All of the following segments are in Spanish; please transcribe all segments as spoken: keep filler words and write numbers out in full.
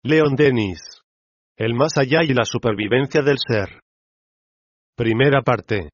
Leon Denis. El más allá y la supervivencia del ser. Primera parte.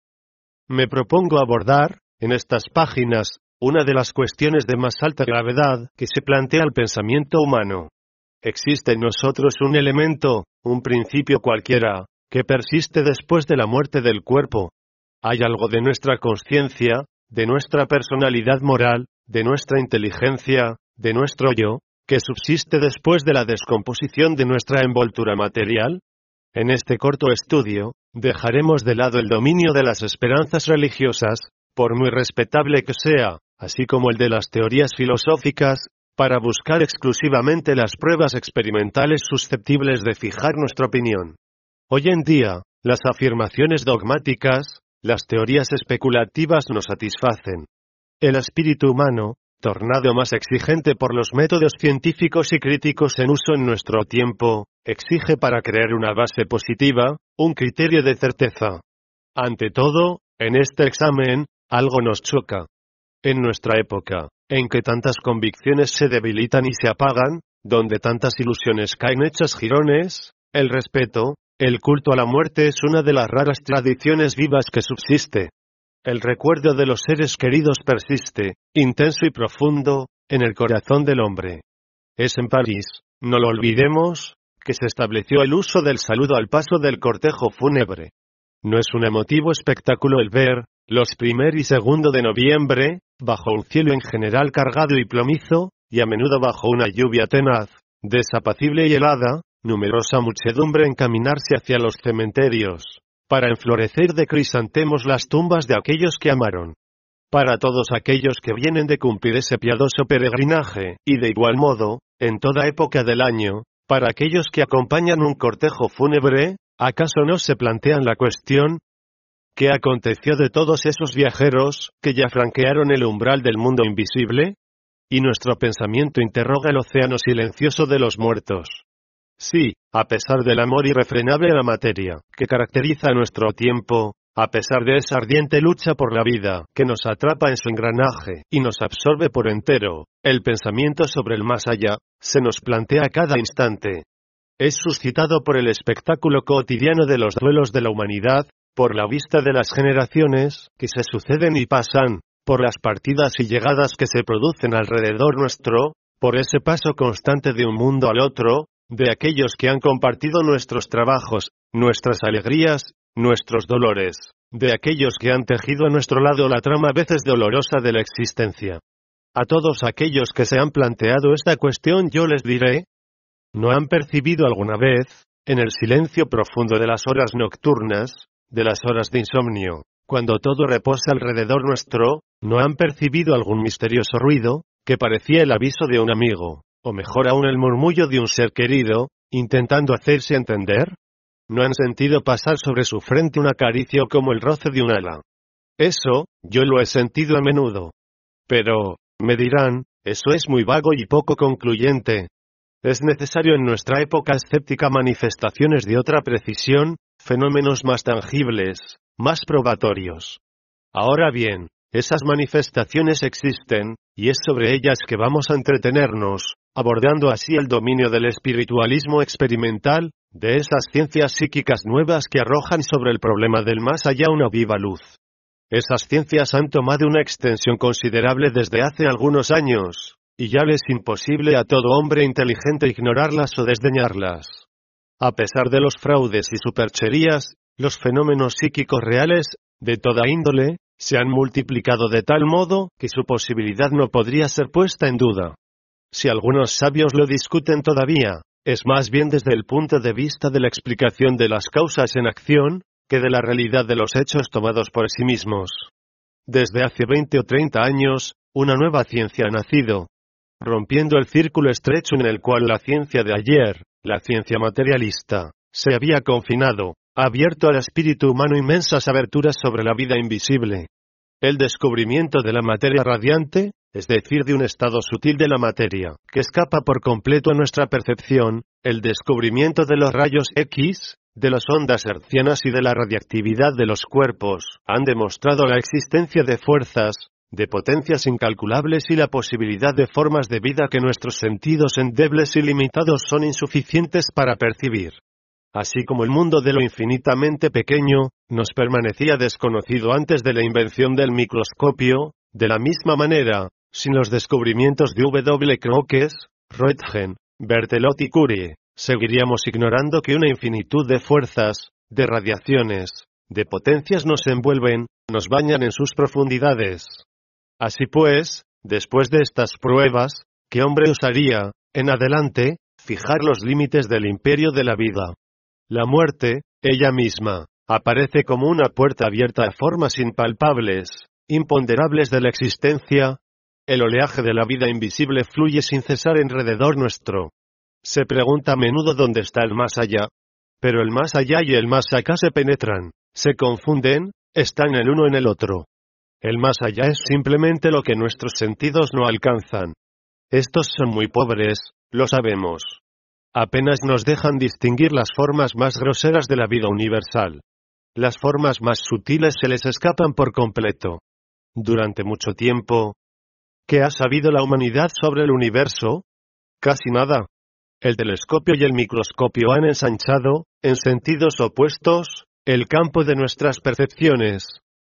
Me propongo abordar, en estas páginas, una de las cuestiones de más alta gravedad que se plantea al pensamiento humano. Existe en nosotros un elemento, un principio cualquiera, que persiste después de la muerte del cuerpo. Hay algo de nuestra conciencia, de nuestra personalidad moral, de nuestra inteligencia, de nuestro yo, que subsiste después de la descomposición de nuestra envoltura material. En este corto estudio, dejaremos de lado el dominio de las esperanzas religiosas, por muy respetable que sea, así como el de las teorías filosóficas, para buscar exclusivamente las pruebas experimentales susceptibles de fijar nuestra opinión. Hoy en día, las afirmaciones dogmáticas, las teorías especulativas nos satisfacen. El espíritu humano, tornado más exigente por los métodos científicos y críticos en uso en nuestro tiempo, exige para crear una base positiva, un criterio de certeza. Ante todo, en este examen, algo nos choca. En nuestra época, en que tantas convicciones se debilitan y se apagan, donde tantas ilusiones caen hechas jirones, el respeto, el culto a la muerte es una de las raras tradiciones vivas que subsiste. El recuerdo de los seres queridos persiste, intenso y profundo, en el corazón del hombre. Es en París, no lo olvidemos, que se estableció el uso del saludo al paso del cortejo fúnebre. No es un emotivo espectáculo el ver, los primer y segundo de noviembre, bajo un cielo en general cargado y plomizo, y a menudo bajo una lluvia tenaz, desapacible y helada, numerosa muchedumbre encaminarse hacia los cementerios, para enflorecer de crisantemos las tumbas de aquellos que amaron. Para todos aquellos que vienen de cumplir ese piadoso peregrinaje, y de igual modo, en toda época del año, para aquellos que acompañan un cortejo fúnebre, ¿acaso no se plantean la cuestión? ¿Qué aconteció de todos esos viajeros, que ya franquearon el umbral del mundo invisible? Y nuestro pensamiento interroga el océano silencioso de los muertos. Sí, a pesar del amor irrefrenable a la materia, que caracteriza nuestro tiempo, a pesar de esa ardiente lucha por la vida, que nos atrapa en su engranaje, y nos absorbe por entero, el pensamiento sobre el más allá, se nos plantea a cada instante. Es suscitado por el espectáculo cotidiano de los duelos de la humanidad, por la vista de las generaciones, que se suceden y pasan, por las partidas y llegadas que se producen alrededor nuestro, por ese paso constante de un mundo al otro, de aquellos que han compartido nuestros trabajos, nuestras alegrías, nuestros dolores, de aquellos que han tejido a nuestro lado la trama a veces dolorosa de la existencia. A todos aquellos que se han planteado esta cuestión yo les diré, ¿no han percibido alguna vez, en el silencio profundo de las horas nocturnas, de las horas de insomnio, cuando todo reposa alrededor nuestro, no han percibido algún misterioso ruido, que parecía el aviso de un amigo, o mejor aún el murmullo de un ser querido, intentando hacerse entender? ¿No han sentido pasar sobre su frente una caricia como el roce de un ala? Eso, yo lo he sentido a menudo. Pero, me dirán, eso es muy vago y poco concluyente. Es necesario en nuestra época escéptica manifestaciones de otra precisión, fenómenos más tangibles, más probatorios. Ahora bien, esas manifestaciones existen, y es sobre ellas que vamos a entretenernos, abordando así el dominio del espiritualismo experimental, de esas ciencias psíquicas nuevas que arrojan sobre el problema del más allá una viva luz. Esas ciencias han tomado una extensión considerable desde hace algunos años, y ya les es imposible a todo hombre inteligente ignorarlas o desdeñarlas. A pesar de los fraudes y supercherías, los fenómenos psíquicos reales, de toda índole, se han multiplicado de tal modo que su posibilidad no podría ser puesta en duda. Si algunos sabios lo discuten todavía, es más bien desde el punto de vista de la explicación de las causas en acción, que de la realidad de los hechos tomados por sí mismos. Desde hace veinte o treinta años, una nueva ciencia ha nacido, rompiendo el círculo estrecho en el cual la ciencia de ayer, la ciencia materialista, se había confinado, ha abierto al espíritu humano inmensas aberturas sobre la vida invisible. El descubrimiento de la materia radiante, es decir, de un estado sutil de la materia, que escapa por completo a nuestra percepción, el descubrimiento de los rayos X, de las ondas hertzianas y de la radiactividad de los cuerpos, han demostrado la existencia de fuerzas, de potencias incalculables y la posibilidad de formas de vida que nuestros sentidos endebles y limitados son insuficientes para percibir. Así como el mundo de lo infinitamente pequeño, nos permanecía desconocido antes de la invención del microscopio, de la misma manera, sin los descubrimientos de W. Crookes, Roentgen, Berthelot y Curie, seguiríamos ignorando que una infinitud de fuerzas, de radiaciones, de potencias nos envuelven, nos bañan en sus profundidades. Así pues, después de estas pruebas, ¿qué hombre osaría, en adelante, fijar los límites del imperio de la vida? La muerte, ella misma, aparece como una puerta abierta a formas impalpables, imponderables de la existencia. El oleaje de la vida invisible fluye sin cesar alrededor nuestro. Se pregunta a menudo dónde está el más allá. Pero el más allá y el más acá se penetran, se confunden, están el uno en el otro. El más allá es simplemente lo que nuestros sentidos no alcanzan. Estos son muy pobres, lo sabemos. Apenas nos dejan distinguir las formas más groseras de la vida universal. Las formas más sutiles se les escapan por completo. Durante mucho tiempo, ¿qué ha sabido la humanidad sobre el universo? Casi nada. El telescopio y el microscopio han ensanchado, en sentidos opuestos, el campo de nuestras percepciones.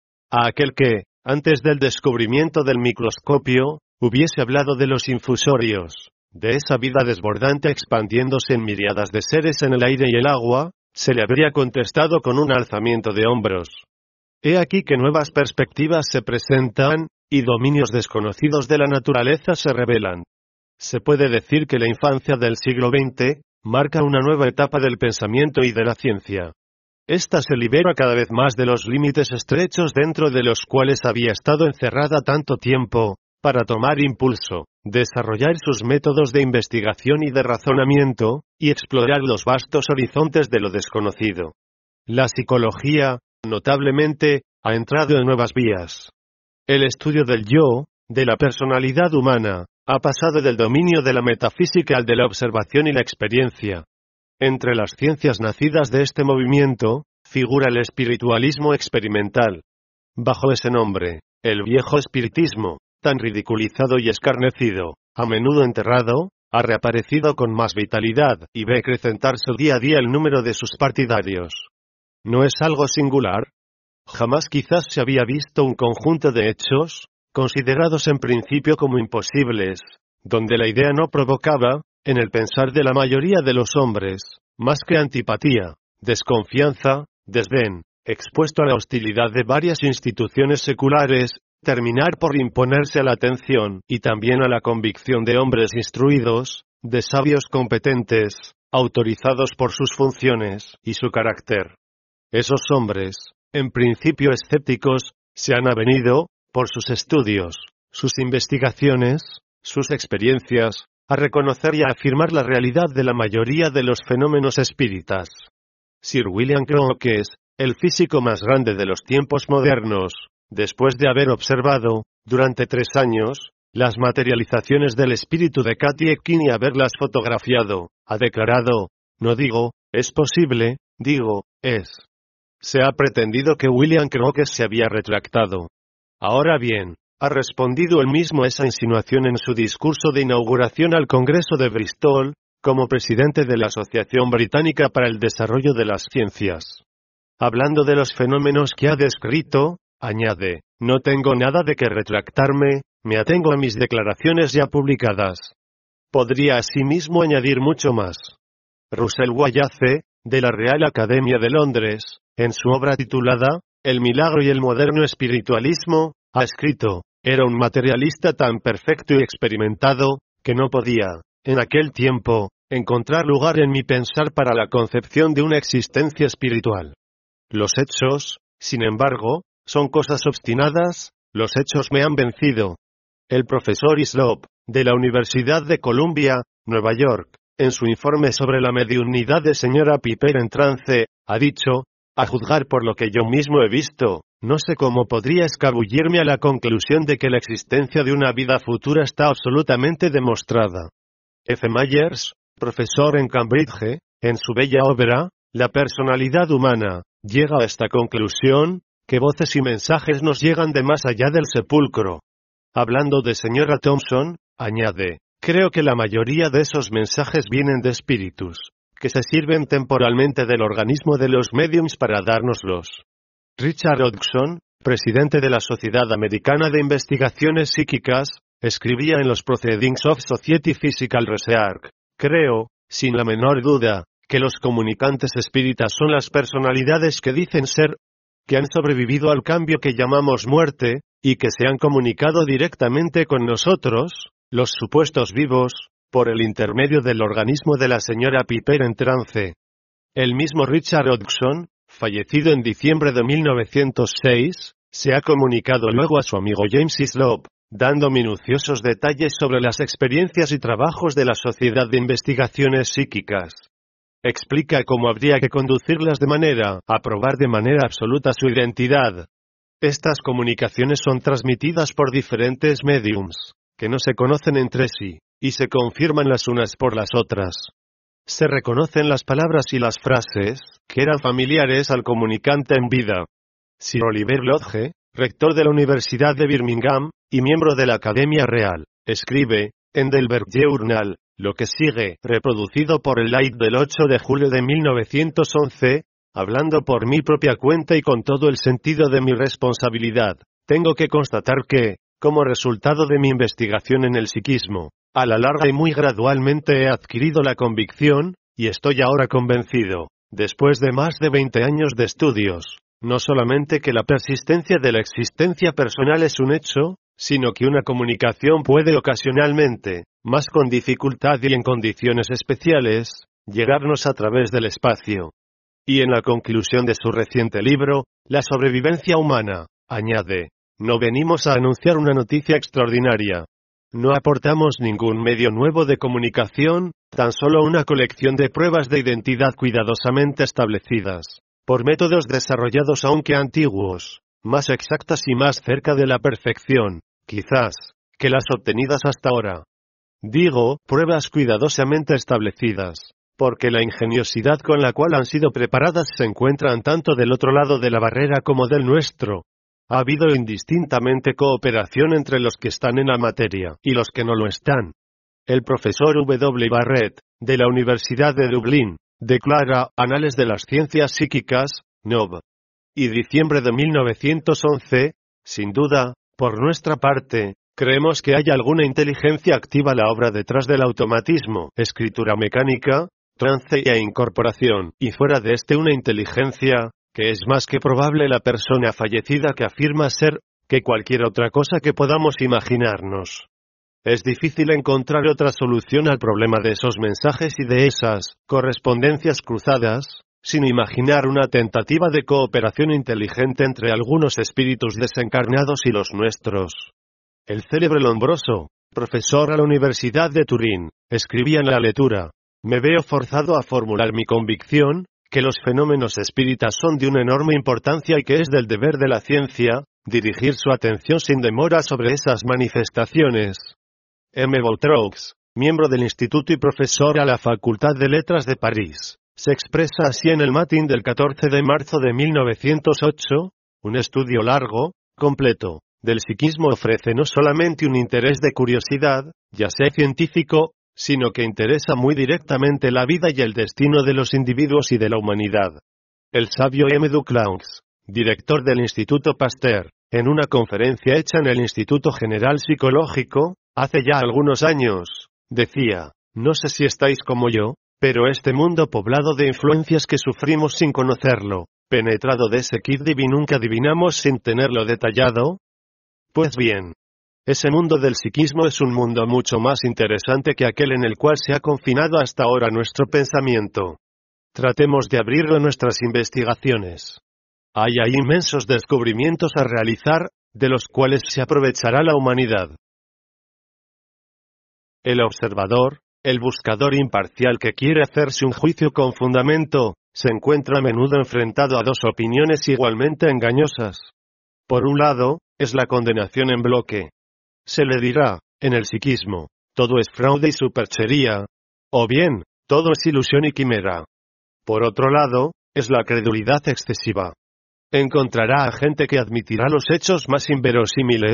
A aquel que, antes del descubrimiento del microscopio, hubiese hablado de los infusorios, de esa vida desbordante expandiéndose en miriadas de seres en el aire y el agua, se le habría contestado con un alzamiento de hombros. He aquí que nuevas perspectivas se presentan, y dominios desconocidos de la naturaleza se revelan. Se puede decir que la infancia del siglo veinte, marca una nueva etapa del pensamiento y de la ciencia. Esta se libera cada vez más de los límites estrechos dentro de los cuales había estado encerrada tanto tiempo, para tomar impulso, desarrollar sus métodos de investigación y de razonamiento, y explorar los vastos horizontes de lo desconocido. La psicología, notablemente, ha entrado en nuevas vías. El estudio del yo, de la personalidad humana, ha pasado del dominio de la metafísica al de la observación y la experiencia. Entre las ciencias nacidas de este movimiento, figura el espiritualismo experimental. Bajo ese nombre, el viejo espiritismo, tan ridiculizado y escarnecido, a menudo enterrado, ha reaparecido con más vitalidad y ve acrecentar su día a día el número de sus partidarios. ¿No es algo singular? Jamás quizás se había visto un conjunto de hechos, considerados en principio como imposibles, donde la idea no provocaba, en el pensar de la mayoría de los hombres, más que antipatía, desconfianza, desdén, expuesto a la hostilidad de varias instituciones seculares, terminar por imponerse a la atención y también a la convicción de hombres instruidos, de sabios competentes, autorizados por sus funciones y su carácter. Esos hombres, en principio escépticos, se han avenido, por sus estudios, sus investigaciones, sus experiencias, a reconocer y a afirmar la realidad de la mayoría de los fenómenos espíritas. Sir William Crookes, el físico más grande de los tiempos modernos, después de haber observado, durante tres años, las materializaciones del espíritu de Katy Ekin y haberlas fotografiado, ha declarado, no digo, es posible, digo, es. Se ha pretendido que William Crookes se había retractado. Ahora bien, ha respondido él mismo a esa insinuación en su discurso de inauguración al Congreso de Bristol, como presidente de la Asociación Británica para el Desarrollo de las Ciencias. Hablando de los fenómenos que ha descrito, añade, no tengo nada de que retractarme, me atengo a mis declaraciones ya publicadas. Podría asimismo añadir mucho más. Russell Wallace, de la Real Academia de Londres, en su obra titulada, El milagro y el moderno espiritualismo, ha escrito, era un materialista tan perfecto y experimentado, que no podía, en aquel tiempo, encontrar lugar en mi pensar para la concepción de una existencia espiritual. Los hechos, sin embargo, son cosas obstinadas, los hechos me han vencido. El profesor Hislop, de la Universidad de Columbia, Nueva York, en su informe sobre la mediunidad de señora Piper en trance, ha dicho, a juzgar por lo que yo mismo he visto, no sé cómo podría escabullirme a la conclusión de que la existencia de una vida futura está absolutamente demostrada. F. Myers, profesor en Cambridge, en su bella obra, La personalidad humana, llega a esta conclusión, que voces y mensajes nos llegan de más allá del sepulcro, Hablando de señora Thompson, añade, creo que la mayoría de esos mensajes vienen de espíritus, que se sirven temporalmente del organismo de los mediums para dárnoslos. Richard Hodgson, presidente de la Sociedad Americana de Investigaciones Psíquicas, escribía en los Proceedings of Society Physical Research, creo, sin la menor duda, que los comunicantes espíritas son las personalidades que dicen ser, que han sobrevivido al cambio que llamamos muerte, y que se han comunicado directamente con nosotros, los supuestos vivos, por el intermedio del organismo de la señora Piper en trance. El mismo Richard Hodgson, fallecido en diciembre de mil novecientos seis, se ha comunicado luego a su amigo James Hislop, dando minuciosos detalles sobre las experiencias y trabajos de la Sociedad de Investigaciones Psíquicas. Explica cómo habría que conducirlas de manera a probar de manera absoluta su identidad. Estas comunicaciones son transmitidas por diferentes mediums, que no se conocen entre sí, y se confirman las unas por las otras. Se reconocen las palabras y las frases, que eran familiares al comunicante en vida. Sir Oliver Lodge, rector de la Universidad de Birmingham, y miembro de la Academia Real, escribe, en Delberg Journal, lo que sigue, reproducido por el Light del ocho de julio de mil novecientos once, hablando por mi propia cuenta y con todo el sentido de mi responsabilidad, tengo que constatar que, como resultado de mi investigación en el psiquismo, a la larga y muy gradualmente he adquirido la convicción, y estoy ahora convencido, después de más de veinte años de estudios, no solamente que la persistencia de la existencia personal es un hecho, sino que una comunicación puede ocasionalmente, más con dificultad y en condiciones especiales, llegarnos a través del espacio. Y en la conclusión de su reciente libro, La sobrevivencia humana, añade, no venimos a anunciar una noticia extraordinaria. No aportamos ningún medio nuevo de comunicación, tan solo una colección de pruebas de identidad cuidadosamente establecidas, por métodos desarrollados aunque antiguos, más exactas y más cerca de la perfección, quizás, que las obtenidas hasta ahora. Digo, pruebas cuidadosamente establecidas, porque la ingeniosidad con la cual han sido preparadas se encuentran tanto del otro lado de la barrera como del nuestro. Ha habido indistintamente cooperación entre los que están en la materia y los que no lo están. El profesor W. W. Barrett, de la Universidad de Dublín, declara, Anales de las Ciencias Psíquicas, Nov. Y diciembre de mil novecientos once, sin duda, por nuestra parte, creemos que hay alguna inteligencia activa a la obra detrás del automatismo, escritura mecánica, trance e incorporación, y fuera de este una inteligencia, que es más que probable la persona fallecida que afirma ser, que cualquier otra cosa que podamos imaginarnos. Es difícil encontrar otra solución al problema de esos mensajes y de esas correspondencias cruzadas, sin imaginar una tentativa de cooperación inteligente entre algunos espíritus desencarnados y los nuestros. El célebre Lombroso, profesor a la Universidad de Turín, escribía en la lectura, me veo forzado a formular mi convicción, que los fenómenos espíritas son de una enorme importancia y que es del deber de la ciencia, dirigir su atención sin demora sobre esas manifestaciones. M. Boutroux, miembro del Instituto y profesor a la Facultad de Letras de París, se expresa así en el Matin del catorce de marzo de mil novecientos ocho, un estudio largo, completo, del psiquismo ofrece no solamente un interés de curiosidad, ya sea científico, sino que interesa muy directamente la vida y el destino de los individuos y de la humanidad. El sabio M. Duclaux, director del Instituto Pasteur, en una conferencia hecha en el Instituto General Psicológico, hace ya algunos años, decía, no sé si estáis como yo, pero este mundo poblado de influencias que sufrimos sin conocerlo, penetrado de ese quid divino nunca adivinamos sin tenerlo detallado. Pues bien, ese mundo del psiquismo es un mundo mucho más interesante que aquel en el cual se ha confinado hasta ahora nuestro pensamiento. Tratemos de abrirlo a nuestras investigaciones. Hay ahí inmensos descubrimientos a realizar, de los cuales se aprovechará la humanidad. El observador, el buscador imparcial que quiere hacerse un juicio con fundamento, se encuentra a menudo enfrentado a dos opiniones igualmente engañosas. Por un lado, es la condenación en bloque. Se le dirá, en el psiquismo, todo es fraude y superchería, o bien, todo es ilusión y quimera. Por otro lado, es la credulidad excesiva. Encontrará a gente que admitirá los hechos más inverosímiles,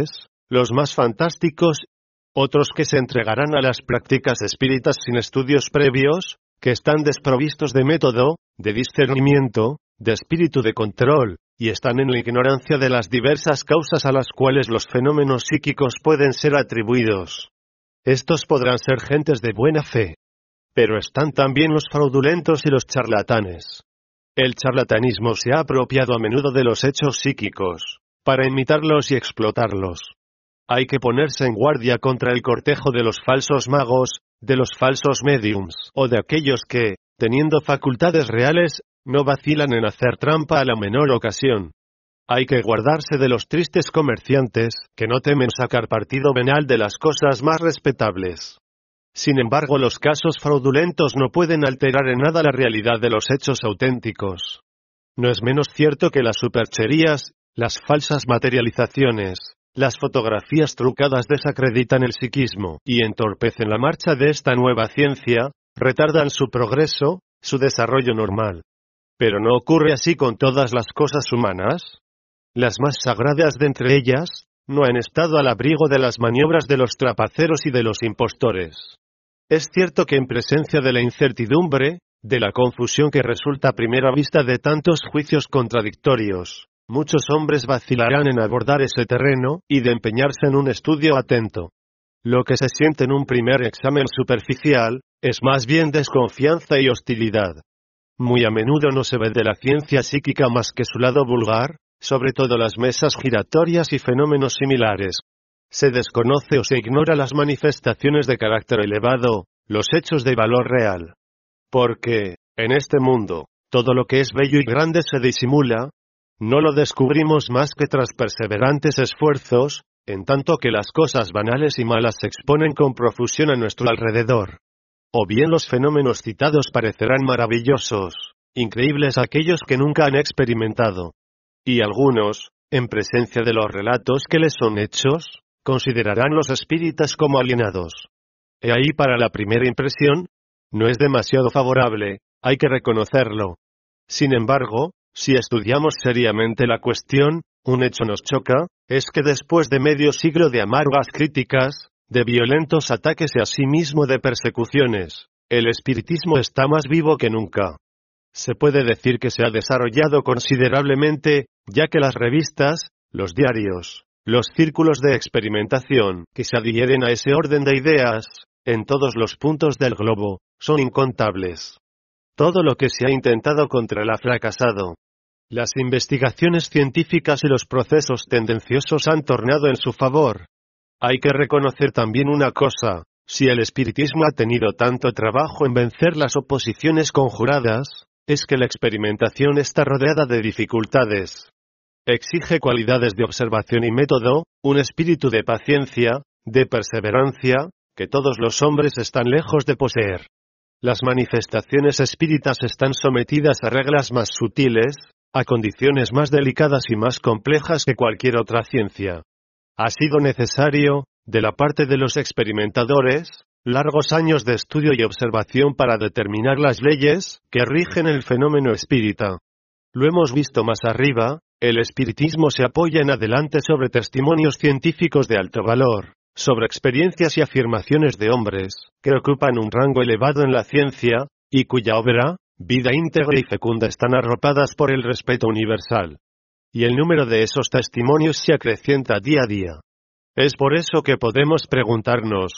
los más fantásticos, otros que se entregarán a las prácticas espíritas sin estudios previos, que están desprovistos de método, de discernimiento, de espíritu de control, y están en la ignorancia de las diversas causas a las cuales los fenómenos psíquicos pueden ser atribuidos. Estos podrán ser gentes de buena fe. Pero están también los fraudulentos y los charlatanes. El charlatanismo se ha apropiado a menudo de los hechos psíquicos, para imitarlos y explotarlos. Hay que ponerse en guardia contra el cortejo de los falsos magos, de los falsos mediums, o de aquellos que, teniendo facultades reales, no vacilan en hacer trampa a la menor ocasión. Hay que guardarse de los tristes comerciantes, que no temen sacar partido venal de las cosas más respetables. Sin embargo, los casos fraudulentos no pueden alterar en nada la realidad de los hechos auténticos. No es menos cierto que las supercherías, las falsas materializaciones, las fotografías trucadas desacreditan el psiquismo y entorpecen la marcha de esta nueva ciencia, retardan su progreso, su desarrollo normal. Pero ¿no ocurre así con todas las cosas humanas? Las más sagradas de entre ellas, no han estado al abrigo de las maniobras de los trapaceros y de los impostores. Es cierto que en presencia de la incertidumbre, de la confusión que resulta a primera vista de tantos juicios contradictorios, muchos hombres vacilarán en abordar ese terreno, y de empeñarse en un estudio atento. Lo que se siente en un primer examen superficial, es más bien desconfianza y hostilidad. Muy a menudo no se ve de la ciencia psíquica más que su lado vulgar, sobre todo las mesas giratorias y fenómenos similares. Se desconoce o se ignora las manifestaciones de carácter elevado, los hechos de valor real. Porque, en este mundo, todo lo que es bello y grande se disimula. No lo descubrimos más que tras perseverantes esfuerzos, en tanto que las cosas banales y malas se exponen con profusión a nuestro alrededor. O bien los fenómenos citados parecerán maravillosos, increíbles a aquellos que nunca han experimentado. Y algunos, en presencia de los relatos que les son hechos, considerarán los espíritas como alienados. He ahí para la primera impresión, no es demasiado favorable, hay que reconocerlo. Sin embargo, si estudiamos seriamente la cuestión, un hecho nos choca, es que después de medio siglo de amargas críticas, de violentos ataques y asimismo de persecuciones, el espiritismo está más vivo que nunca. Se puede decir que se ha desarrollado considerablemente, ya que las revistas, los diarios, los círculos de experimentación, que se adhieren a ese orden de ideas, en todos los puntos del globo, son incontables. Todo lo que se ha intentado contra él ha fracasado. Las investigaciones científicas y los procesos tendenciosos han tornado en su favor. Hay que reconocer también una cosa, si el espiritismo ha tenido tanto trabajo en vencer las oposiciones conjuradas, es que la experimentación está rodeada de dificultades. Exige cualidades de observación y método, un espíritu de paciencia, de perseverancia, que todos los hombres están lejos de poseer. Las manifestaciones espíritas están sometidas a reglas más sutiles, a condiciones más delicadas y más complejas que cualquier otra ciencia. Ha sido necesario, de la parte de los experimentadores, largos años de estudio y observación para determinar las leyes que rigen el fenómeno espírita. Lo hemos visto más arriba, el espiritismo se apoya en adelante sobre testimonios científicos de alto valor, sobre experiencias y afirmaciones de hombres, que ocupan un rango elevado en la ciencia, y cuya obra, vida íntegra y fecunda están arropadas por el respeto universal. Y el número de esos testimonios se acrecienta día a día. Es por eso que podemos preguntarnos,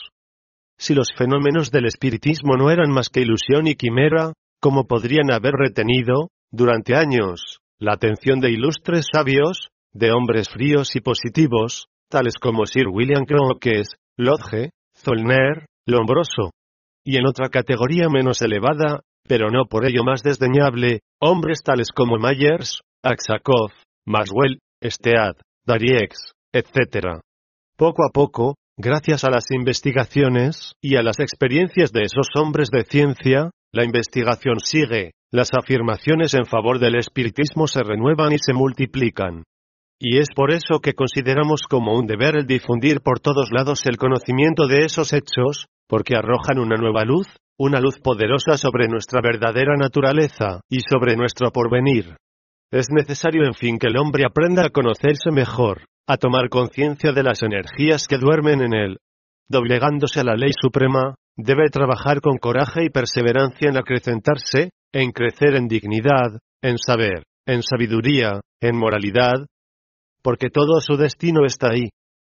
si los fenómenos del espiritismo no eran más que ilusión y quimera, ¿cómo podrían haber retenido, durante años, la atención de ilustres sabios, de hombres fríos y positivos, tales como Sir William Crookes, Lodge, Zollner, Lombroso? Y en otra categoría menos elevada, pero no por ello más desdeñable, hombres tales como Myers, Aksakov, Maxwell, Stead, Dariex, etcétera. Poco a poco, gracias a las investigaciones y a las experiencias de esos hombres de ciencia, la investigación sigue, las afirmaciones en favor del espiritismo se renuevan y se multiplican. Y es por eso que consideramos como un deber el difundir por todos lados el conocimiento de esos hechos, porque arrojan una nueva luz, una luz poderosa sobre nuestra verdadera naturaleza, y sobre nuestro porvenir. Es necesario en fin que el hombre aprenda a conocerse mejor, a tomar conciencia de las energías que duermen en él. Doblegándose a la ley suprema, debe trabajar con coraje y perseverancia en acrecentarse, en crecer en dignidad, en saber, en sabiduría, en moralidad, porque todo su destino está ahí.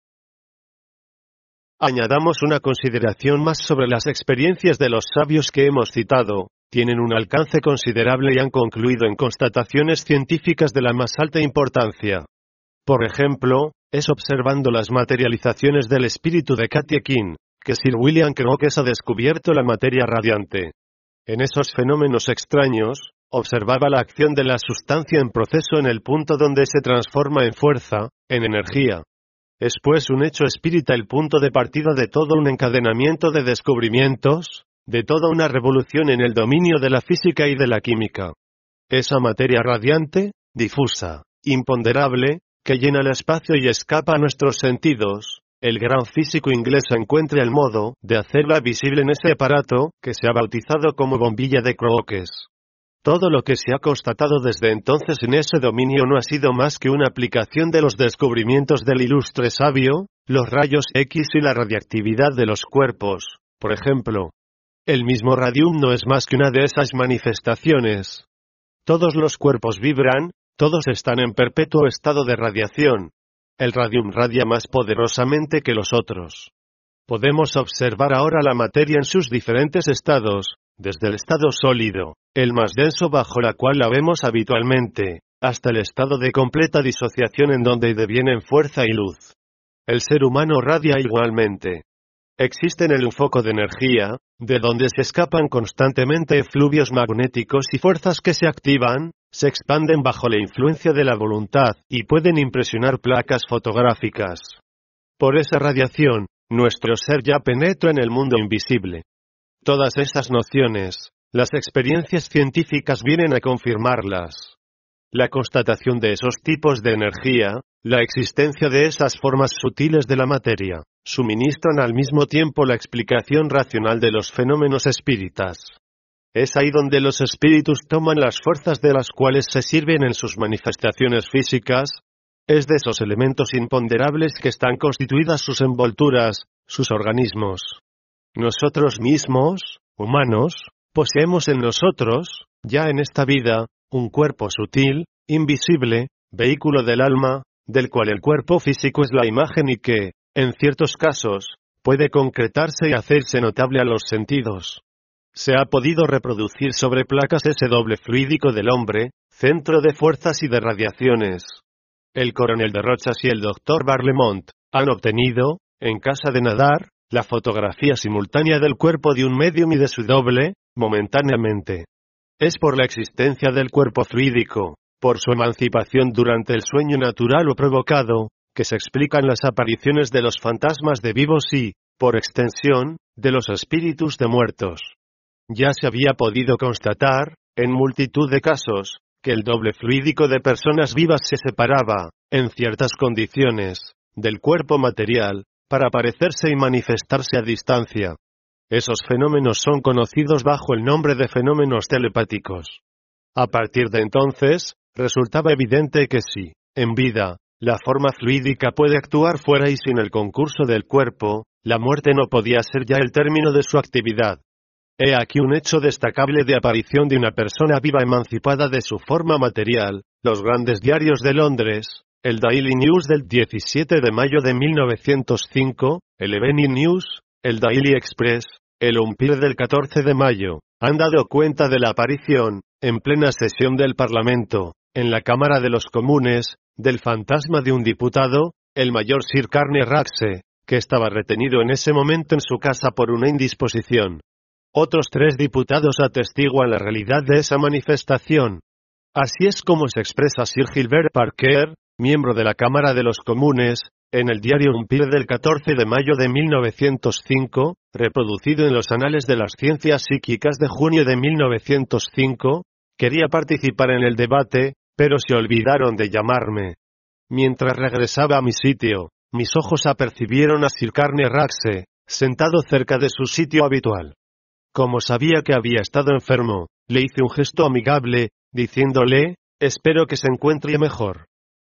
Añadamos una consideración más sobre las experiencias de los sabios que hemos citado. Tienen un alcance considerable y han concluido en constataciones científicas de la más alta importancia. Por ejemplo, es observando las materializaciones del espíritu de Katie King, que Sir William Crookes ha descubierto la materia radiante. En esos fenómenos extraños, observaba la acción de la sustancia en proceso en el punto donde se transforma en fuerza, en energía. Es pues un hecho espírita el punto de partida de todo un encadenamiento de descubrimientos, de toda una revolución en el dominio de la física y de la química. Esa materia radiante, difusa, imponderable, que llena el espacio y escapa a nuestros sentidos, el gran físico inglés encuentra el modo de hacerla visible en ese aparato que se ha bautizado como bombilla de Crookes. Todo lo que se ha constatado desde entonces en ese dominio no ha sido más que una aplicación de los descubrimientos del ilustre sabio, los rayos X y la radiactividad de los cuerpos, por ejemplo. El mismo radium no es más que una de esas manifestaciones. Todos los cuerpos vibran, todos están en perpetuo estado de radiación. El radium radia más poderosamente que los otros. Podemos observar ahora la materia en sus diferentes estados, desde el estado sólido, el más denso bajo la cual la vemos habitualmente, hasta el estado de completa disociación en donde devienen fuerza y luz. El ser humano radia igualmente. Existe en él un foco de energía, de donde se escapan constantemente efluvios magnéticos y fuerzas que se activan, se expanden bajo la influencia de la voluntad, y pueden impresionar placas fotográficas. Por esa radiación, nuestro ser ya penetra en el mundo invisible. Todas esas nociones, las experiencias científicas vienen a confirmarlas. La constatación de esos tipos de energía, la existencia de esas formas sutiles de la materia, suministran al mismo tiempo la explicación racional de los fenómenos espíritas. Es ahí donde los espíritus toman las fuerzas de las cuales se sirven en sus manifestaciones físicas. Es de esos elementos imponderables que están constituidas sus envolturas, sus organismos. Nosotros mismos, humanos, poseemos en nosotros, ya en esta vida, un cuerpo sutil, invisible, vehículo del alma, del cual el cuerpo físico es la imagen y que, en ciertos casos, puede concretarse y hacerse notable a los sentidos. Se ha podido reproducir sobre placas ese doble fluídico del hombre, centro de fuerzas y de radiaciones. El coronel de Rochas y el doctor Barlemont han obtenido, en casa de nadar, la fotografía simultánea del cuerpo de un médium y de su doble, momentáneamente. Es por la existencia del cuerpo fluídico, por su emancipación durante el sueño natural o provocado, que se explican las apariciones de los fantasmas de vivos y, por extensión, de los espíritus de muertos. Ya se había podido constatar, en multitud de casos, que el doble fluídico de personas vivas se separaba, en ciertas condiciones, del cuerpo material, para aparecerse y manifestarse a distancia. Esos fenómenos son conocidos bajo el nombre de fenómenos telepáticos. A partir de entonces, resultaba evidente que si, en vida, la forma fluídica puede actuar fuera y sin el concurso del cuerpo, la muerte no podía ser ya el término de su actividad. He aquí un hecho destacable de aparición de una persona viva emancipada de su forma material. Los grandes diarios de Londres, el Daily News del diecisiete de mayo de mil novecientos cinco, el Evening News, el Daily Express, el Umpire del catorce de mayo, han dado cuenta de la aparición, en plena sesión del Parlamento, en la Cámara de los Comunes, del fantasma de un diputado, el mayor Sir Carne Raxe, que estaba retenido en ese momento en su casa por una indisposición. Otros tres diputados atestiguan la realidad de esa manifestación. Así es como se expresa Sir Gilbert Parker, miembro de la Cámara de los Comunes, en el diario Umpire del catorce de mayo de mil novecientos cinco, reproducido en los Anales de las Ciencias Psíquicas de junio de mil novecientos cinco, quería participar en el debate, pero se olvidaron de llamarme. Mientras regresaba a mi sitio, mis ojos apercibieron a Sir Carne Raxe, sentado cerca de su sitio habitual. Como sabía que había estado enfermo, le hice un gesto amigable, diciéndole, espero que se encuentre mejor.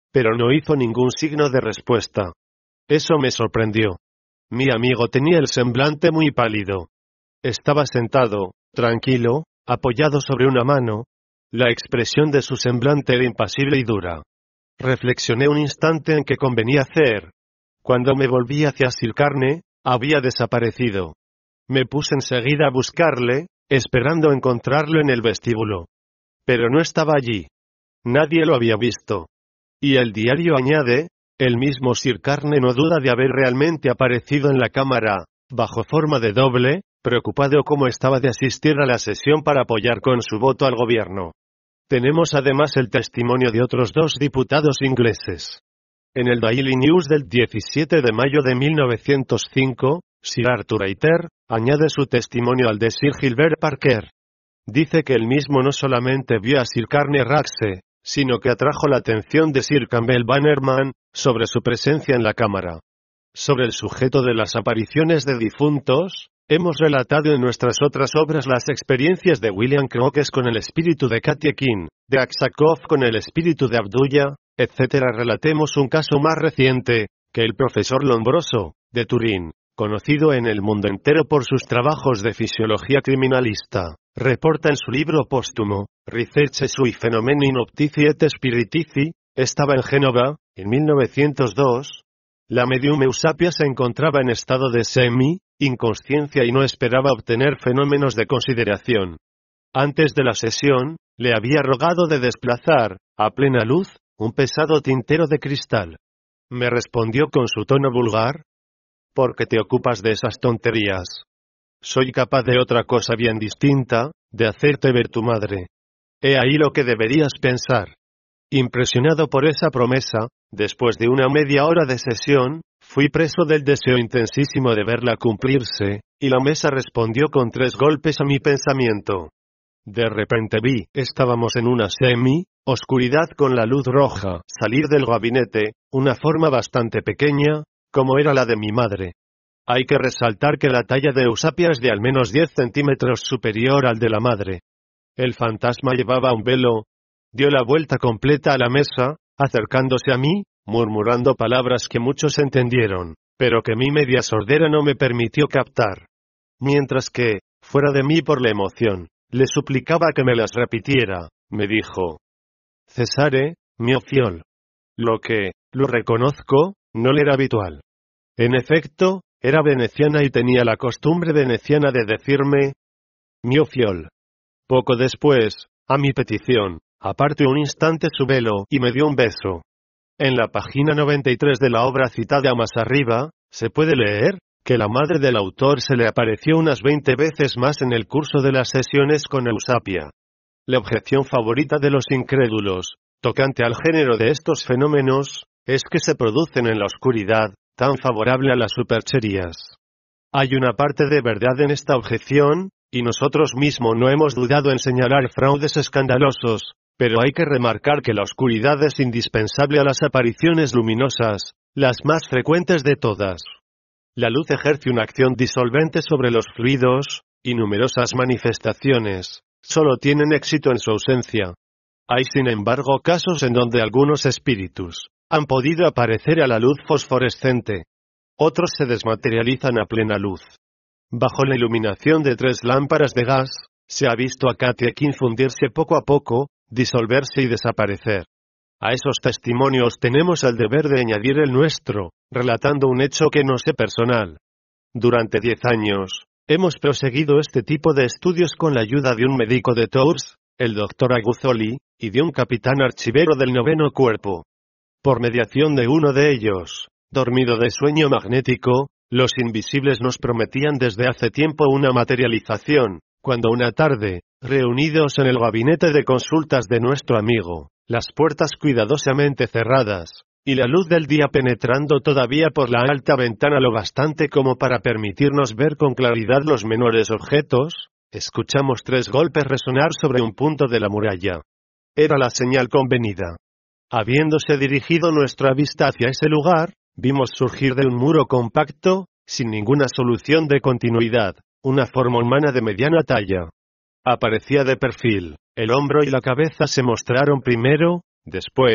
pero no hizo ningún signo de respuesta. Eso me sorprendió. Mi amigo tenía el semblante muy pálido. Estaba sentado, tranquilo, apoyado sobre una mano. La expresión de su semblante era impasible y dura. Reflexioné un instante en qué convenía hacer. Cuando me volví hacia Sir Carne, había desaparecido. Me puse enseguida a buscarle, esperando encontrarlo en el vestíbulo. Pero no estaba allí. Nadie lo había visto. Y el diario añade, el mismo Sir Carne no duda de haber realmente aparecido en la cámara, bajo forma de doble, preocupado como estaba de asistir a la sesión para apoyar con su voto al gobierno. Tenemos además el testimonio de otros dos diputados ingleses. En el Daily News del diecisiete de mayo de mil novecientos cinco, Sir Arthur Hayter añade su testimonio al de Sir Gilbert Parker. Dice que él mismo no solamente vio a Sir Carne Raxe, sino que atrajo la atención de Sir Campbell Bannerman sobre su presencia en la cámara. Sobre el sujeto de las apariciones de difuntos, hemos relatado en nuestras otras obras las experiencias de William Crookes con el espíritu de Katie King, de Aksakov con el espíritu de Abdullah, etcétera. Relatemos un caso más reciente, que el profesor Lombroso, de Turín, conocido en el mundo entero por sus trabajos de fisiología criminalista, reporta en su libro póstumo, Researches sui fenomeni noctici et spiritici, estaba en Génova, en mil novecientos dos. La medium Eusapia se encontraba en estado de semi-inconsciencia y no esperaba obtener fenómenos de consideración. Antes de la sesión, le había rogado de desplazar, a plena luz, un pesado tintero de cristal. Me respondió con su tono vulgar: ¿por qué te ocupas de esas tonterías? Soy capaz de otra cosa bien distinta, de hacerte ver tu madre. He ahí lo que deberías pensar. Impresionado por esa promesa, después de una media hora de sesión, fui preso del deseo intensísimo de verla cumplirse, y la mesa respondió con tres golpes a mi pensamiento. De repente vi, estábamos en una semi-oscuridad con la luz roja, salir del gabinete, una forma bastante pequeña, como era la de mi madre. Hay que resaltar que la talla de Eusapia es de al menos diez centímetros superior al de la madre. El fantasma llevaba un velo. Dio la vuelta completa a la mesa, acercándose a mí, murmurando palabras que muchos entendieron, pero que mi media sordera no me permitió captar. Mientras que, fuera de mí por la emoción, le suplicaba que me las repitiera, me dijo: Cesare, mio fiol. Lo que, lo reconozco, no le era habitual. En efecto, era veneciana y tenía la costumbre veneciana de decirme mio fiol. Poco después, a mi petición, apartó un instante su velo y me dio un beso. En la página noventa y tres de la obra citada más arriba, se puede leer que la madre del autor se le apareció unas veinte veces más en el curso de las sesiones con Eusapia. La objeción favorita de los incrédulos, tocante al género de estos fenómenos, es que se producen en la oscuridad, tan favorable a las supercherías. Hay una parte de verdad en esta objeción, y nosotros mismos no hemos dudado en señalar fraudes escandalosos, pero hay que remarcar que la oscuridad es indispensable a las apariciones luminosas, las más frecuentes de todas. La luz ejerce una acción disolvente sobre los fluidos, y numerosas manifestaciones solo tienen éxito en su ausencia. Hay sin embargo casos en donde algunos espíritus han podido aparecer a la luz fosforescente. Otros se desmaterializan a plena luz. Bajo la iluminación de tres lámparas de gas, se ha visto a Katie King fundirse poco a poco, disolverse y desaparecer. A esos testimonios tenemos el deber de añadir el nuestro, relatando un hecho que nos es personal. Durante diez años, hemos proseguido este tipo de estudios con la ayuda de un médico de Tours, el doctor Aguzoli, y de un capitán archivero del noveno cuerpo. Por mediación de uno de ellos, dormido de sueño magnético, los invisibles nos prometían desde hace tiempo una materialización, cuando una tarde, reunidos en el gabinete de consultas de nuestro amigo, las puertas cuidadosamente cerradas, y la luz del día penetrando todavía por la alta ventana lo bastante como para permitirnos ver con claridad los menores objetos, escuchamos tres golpes resonar sobre un punto de la muralla. Era la señal convenida. Habiéndose dirigido nuestra vista hacia ese lugar, vimos surgir de un muro compacto, sin ninguna solución de continuidad, una forma humana de mediana talla. Aparecía de perfil, el hombro y la cabeza se mostraron primero, después,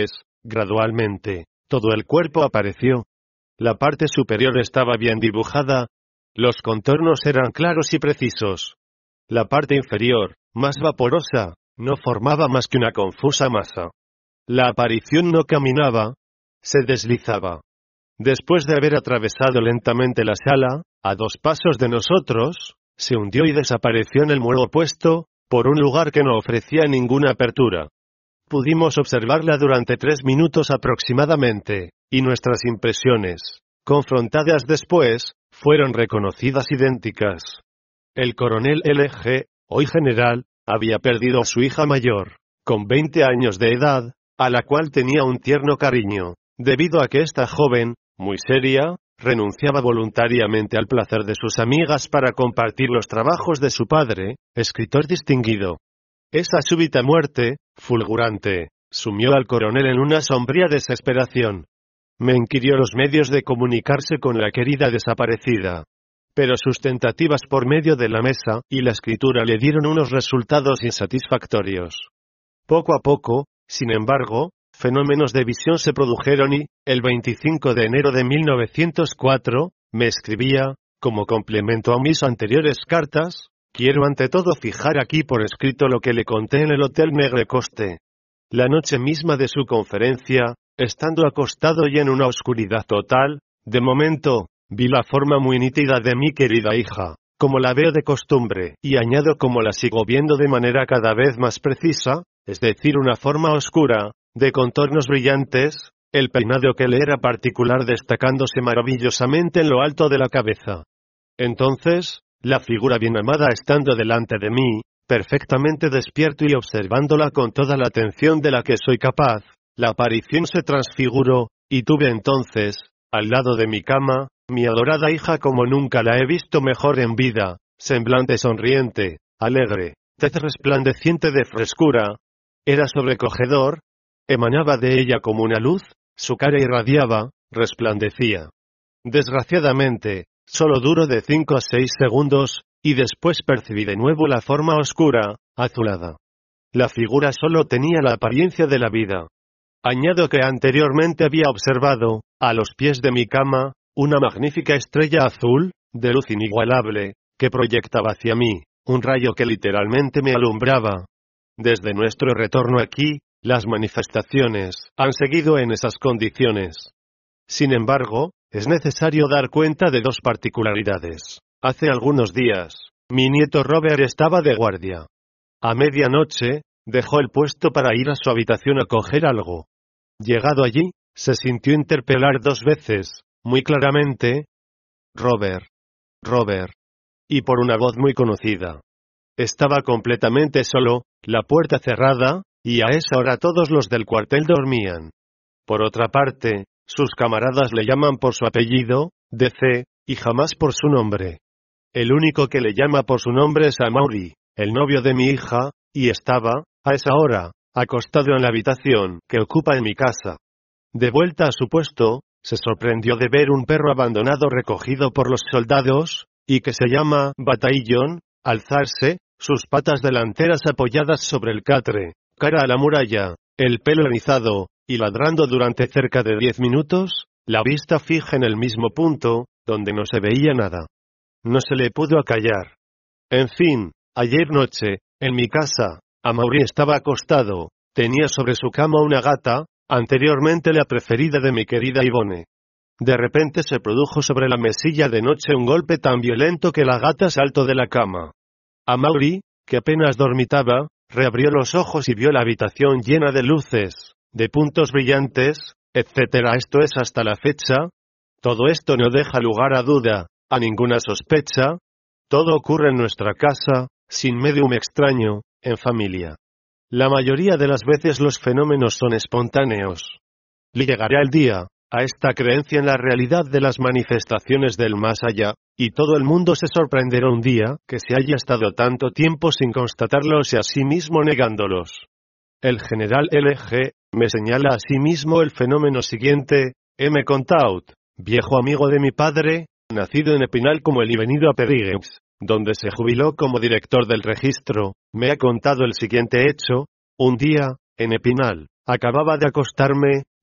Gradualmente, todo el cuerpo apareció. La parte superior estaba bien dibujada. Los contornos eran claros y precisos. La parte inferior, más vaporosa, no formaba más que una confusa masa. La aparición no caminaba, se deslizaba. Después de haber atravesado lentamente la sala, a dos pasos de nosotros, se hundió y desapareció en el muro opuesto, por un lugar que no ofrecía ninguna apertura. Pudimos observarla durante tres minutos aproximadamente, y nuestras impresiones, confrontadas después, fueron reconocidas idénticas. El coronel L G, hoy general, había perdido a su hija mayor, con veinte años de edad, a la cual tenía un tierno cariño, debido a que esta joven, muy seria, renunciaba voluntariamente al placer de sus amigas para compartir los trabajos de su padre, escritor distinguido. Esa súbita muerte, fulgurante, sumió al coronel en una sombría desesperación. Me inquirió los medios de comunicarse con la querida desaparecida. Pero sus tentativas por medio de la mesa y la escritura le dieron unos resultados insatisfactorios. Poco a poco, sin embargo, fenómenos de visión se produjeron y, el veinticinco de enero de mil novecientos cuatro, me escribía, como complemento a mis anteriores cartas: quiero ante todo fijar aquí por escrito lo que le conté en el Hotel Negre Coste. La noche misma de su conferencia, estando acostado y en una oscuridad total, de momento, vi la forma muy nítida de mi querida hija, como la veo de costumbre, y añado como la sigo viendo de manera cada vez más precisa, es decir, una forma oscura, de contornos brillantes, el peinado que le era particular destacándose maravillosamente en lo alto de la cabeza. Entonces, la figura bien amada estando delante de mí, perfectamente despierto y observándola con toda la atención de la que soy capaz, la aparición se transfiguró, y tuve entonces, al lado de mi cama, mi adorada hija como nunca la he visto mejor en vida, semblante sonriente, alegre, tez resplandeciente de frescura. Era sobrecogedor, emanaba de ella como una luz, su cara irradiaba, resplandecía. Desgraciadamente, solo duró de cinco a seis segundos, y después percibí de nuevo la forma oscura, azulada. La figura solo tenía la apariencia de la vida. Añado que anteriormente había observado, a los pies de mi cama, una magnífica estrella azul, de luz inigualable, que proyectaba hacia mí, un rayo que literalmente me alumbraba. Desde nuestro retorno aquí, las manifestaciones han seguido en esas condiciones. Sin embargo, es necesario dar cuenta de dos particularidades. Hace algunos días, mi nieto Robert estaba de guardia. A medianoche, dejó el puesto para ir a su habitación a coger algo. Llegado allí, se sintió interpelar dos veces, muy claramente: Robert, Robert, y por una voz muy conocida. Estaba completamente solo, la puerta cerrada, y a esa hora todos los del cuartel dormían. Por otra parte, sus camaradas le llaman por su apellido, D C, y jamás por su nombre. El único que le llama por su nombre es Amaury, el novio de mi hija, y estaba, a esa hora, acostado en la habitación que ocupa en mi casa. De vuelta a su puesto, se sorprendió de ver un perro abandonado recogido por los soldados, y que se llama Bataillon, alzarse, sus patas delanteras apoyadas sobre el catre, cara a la muralla, el pelo erizado, y ladrando durante cerca de diez minutos, la vista fija en el mismo punto, donde no se veía nada. No se le pudo acallar. En fin, ayer noche, en mi casa, Amaury estaba acostado, tenía sobre su cama una gata, anteriormente la preferida de mi querida Yvonne. De repente se produjo sobre la mesilla de noche un golpe tan violento que la gata saltó de la cama. Amaury, que apenas dormitaba, reabrió los ojos y vio la habitación llena de luces, de puntos brillantes, etcétera. Esto es hasta la fecha. Todo esto no deja lugar a duda, a ninguna sospecha. Todo ocurre en nuestra casa, sin medium extraño, en familia. La mayoría de las veces los fenómenos son espontáneos. Le llegará el día, a esta creencia en la realidad de las manifestaciones del más allá, y todo el mundo se sorprenderá un día que se haya estado tanto tiempo sin constatarlos y a sí mismo negándolos. El general L G me señala a sí mismo el fenómeno siguiente: M. Contaut, viejo amigo de mi padre, nacido en Epinal como el y venido a Périgueux, donde se jubiló como director del registro, me ha contado el siguiente hecho. Un día, en Epinal, acababa de acostarme,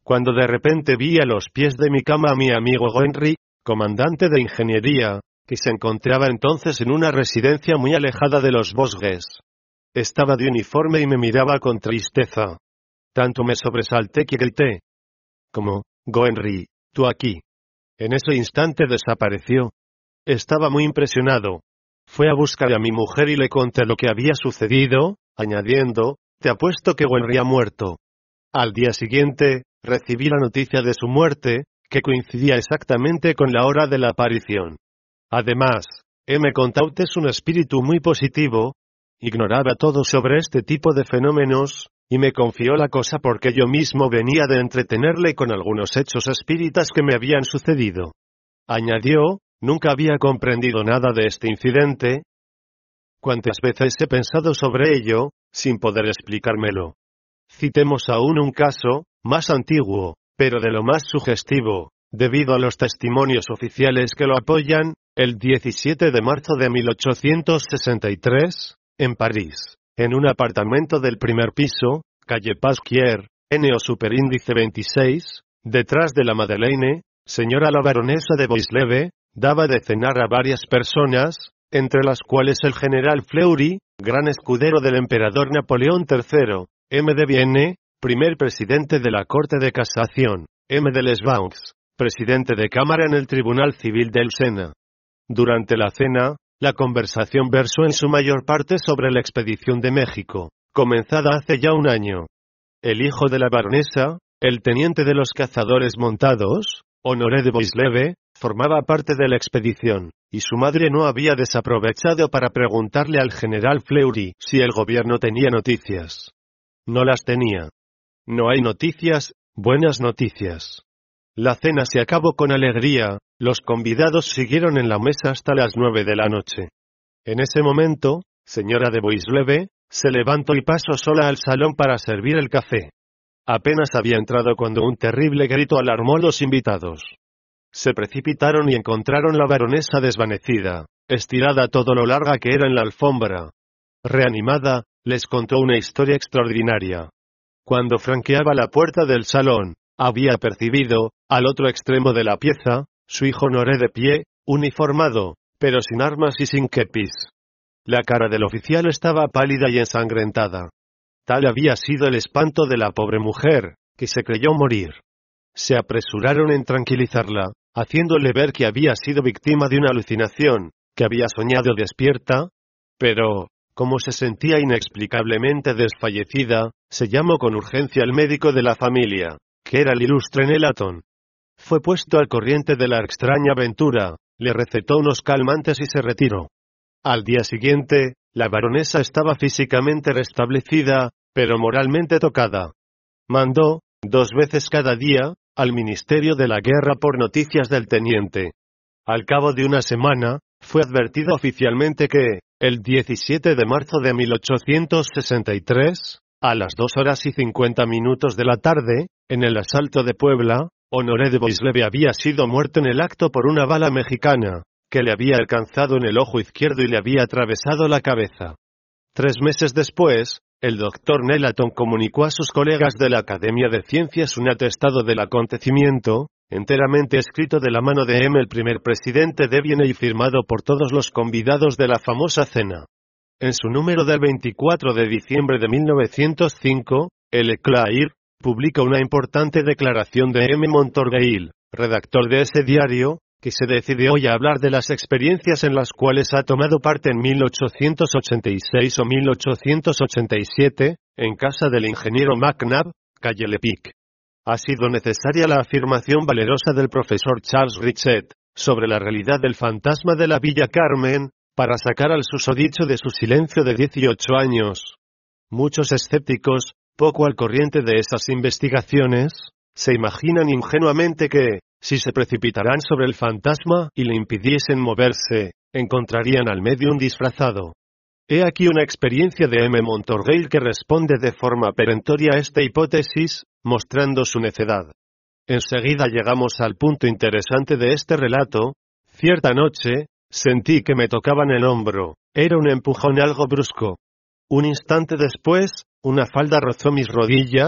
cuando de repente vi a los pies de mi cama a mi amigo Henry, comandante de ingeniería, que se encontraba entonces en una residencia muy alejada de los bosques. Estaba de uniforme y me miraba con tristeza. Tanto me sobresalté que grité. ¿Cómo, Henry, tú aquí? En ese instante desapareció. Estaba muy impresionado. Fue a buscar a mi mujer y le conté lo que había sucedido, añadiendo, te apuesto que Henry ha muerto. Al día siguiente, recibí la noticia de su muerte, que coincidía exactamente con la hora de la aparición. Además, M. Contaut es un espíritu muy positivo, ignoraba todo sobre este tipo de fenómenos, y me confió la cosa porque yo mismo venía de entretenerle con algunos hechos espíritas que me habían sucedido. Añadió, nunca había comprendido nada de este incidente. Cuántas veces he pensado sobre ello, sin poder explicármelo. Citemos aún un caso, más antiguo, pero de lo más sugestivo, debido a los testimonios oficiales que lo apoyan. El diecisiete de marzo de mil ochocientos sesenta y tres, en París, en un apartamento del primer piso, calle Pasquier, N o superíndice veintiséis, detrás de la Madeleine, señora la baronesa de Boisleve, daba de cenar a varias personas, entre las cuales el general Fleury, gran escudero del emperador Napoleón tercero, M. de Vienne, primer presidente de la Corte de Casación, M. de Lesbaux, presidente de Cámara en el Tribunal Civil del Sena. Durante la cena, la conversación versó en su mayor parte sobre la expedición de México, comenzada hace ya un año. El hijo de la baronesa, el teniente de los cazadores montados, Honoré de Boisleve, formaba parte de la expedición, y su madre no había desaprovechado para preguntarle al general Fleury si el gobierno tenía noticias. No las tenía. No hay noticias, buenas noticias. La cena se acabó con alegría, los convidados siguieron en la mesa hasta las nueve de la noche. En ese momento, señora de Boisleve, se levantó y pasó sola al salón para servir el café. Apenas había entrado cuando un terrible grito alarmó a los invitados. Se precipitaron y encontraron la baronesa desvanecida, estirada todo lo larga que era en la alfombra. Reanimada, les contó una historia extraordinaria. Cuando franqueaba la puerta del salón, había percibido, al otro extremo de la pieza, su hijo Honoré de pie, uniformado, pero sin armas y sin kepis. La cara del oficial estaba pálida y ensangrentada. Tal había sido el espanto de la pobre mujer, que se creyó morir. Se apresuraron en tranquilizarla, haciéndole ver que había sido víctima de una alucinación, que había soñado despierta, pero, como se sentía inexplicablemente desfallecida, se llamó con urgencia al médico de la familia, que era el ilustre Nelaton. Fue puesto al corriente de la extraña aventura, le recetó unos calmantes y se retiró. Al día siguiente, la baronesa estaba físicamente restablecida, pero moralmente tocada. Mandó, dos veces cada día, al Ministerio de la Guerra por noticias del teniente. Al cabo de una semana, fue advertido oficialmente que, el diecisiete de marzo de mil ochocientos sesenta y tres, a las dos horas y cincuenta minutos de la tarde, en el asalto de Puebla, Honoré de Boisleve había sido muerto en el acto por una bala mexicana, que le había alcanzado en el ojo izquierdo y le había atravesado la cabeza. Tres meses después, el doctor Nelaton comunicó a sus colegas de la Academia de Ciencias un atestado del acontecimiento, enteramente escrito de la mano de M. el primer presidente de Vienne y firmado por todos los convidados de la famosa cena. En su número del veinticuatro de diciembre de mil novecientos cinco, el Éclair publica una importante declaración de M. Montorgueil, redactor de ese diario, que se decide hoy a hablar de las experiencias en las cuales ha tomado parte en mil ochocientos ochenta y seis o mil ochocientos ochenta y siete, en casa del ingeniero MacNab, calle Lepic. Ha sido necesaria la afirmación valerosa del profesor Charles Richet, sobre la realidad del fantasma de la Villa Carmen, para sacar al susodicho de su silencio de dieciocho años. Muchos escépticos, poco al corriente de esas investigaciones, se imaginan ingenuamente que, si se precipitaran sobre el fantasma y le impidiesen moverse, encontrarían al medium disfrazado. He aquí una experiencia de M. Montorgueil que responde de forma perentoria a esta hipótesis, mostrando su necedad. Enseguida llegamos al punto interesante de este relato. Cierta noche, sentí que me tocaban el hombro, era un empujón algo brusco. Un instante después, una falda rozó mis rodillas,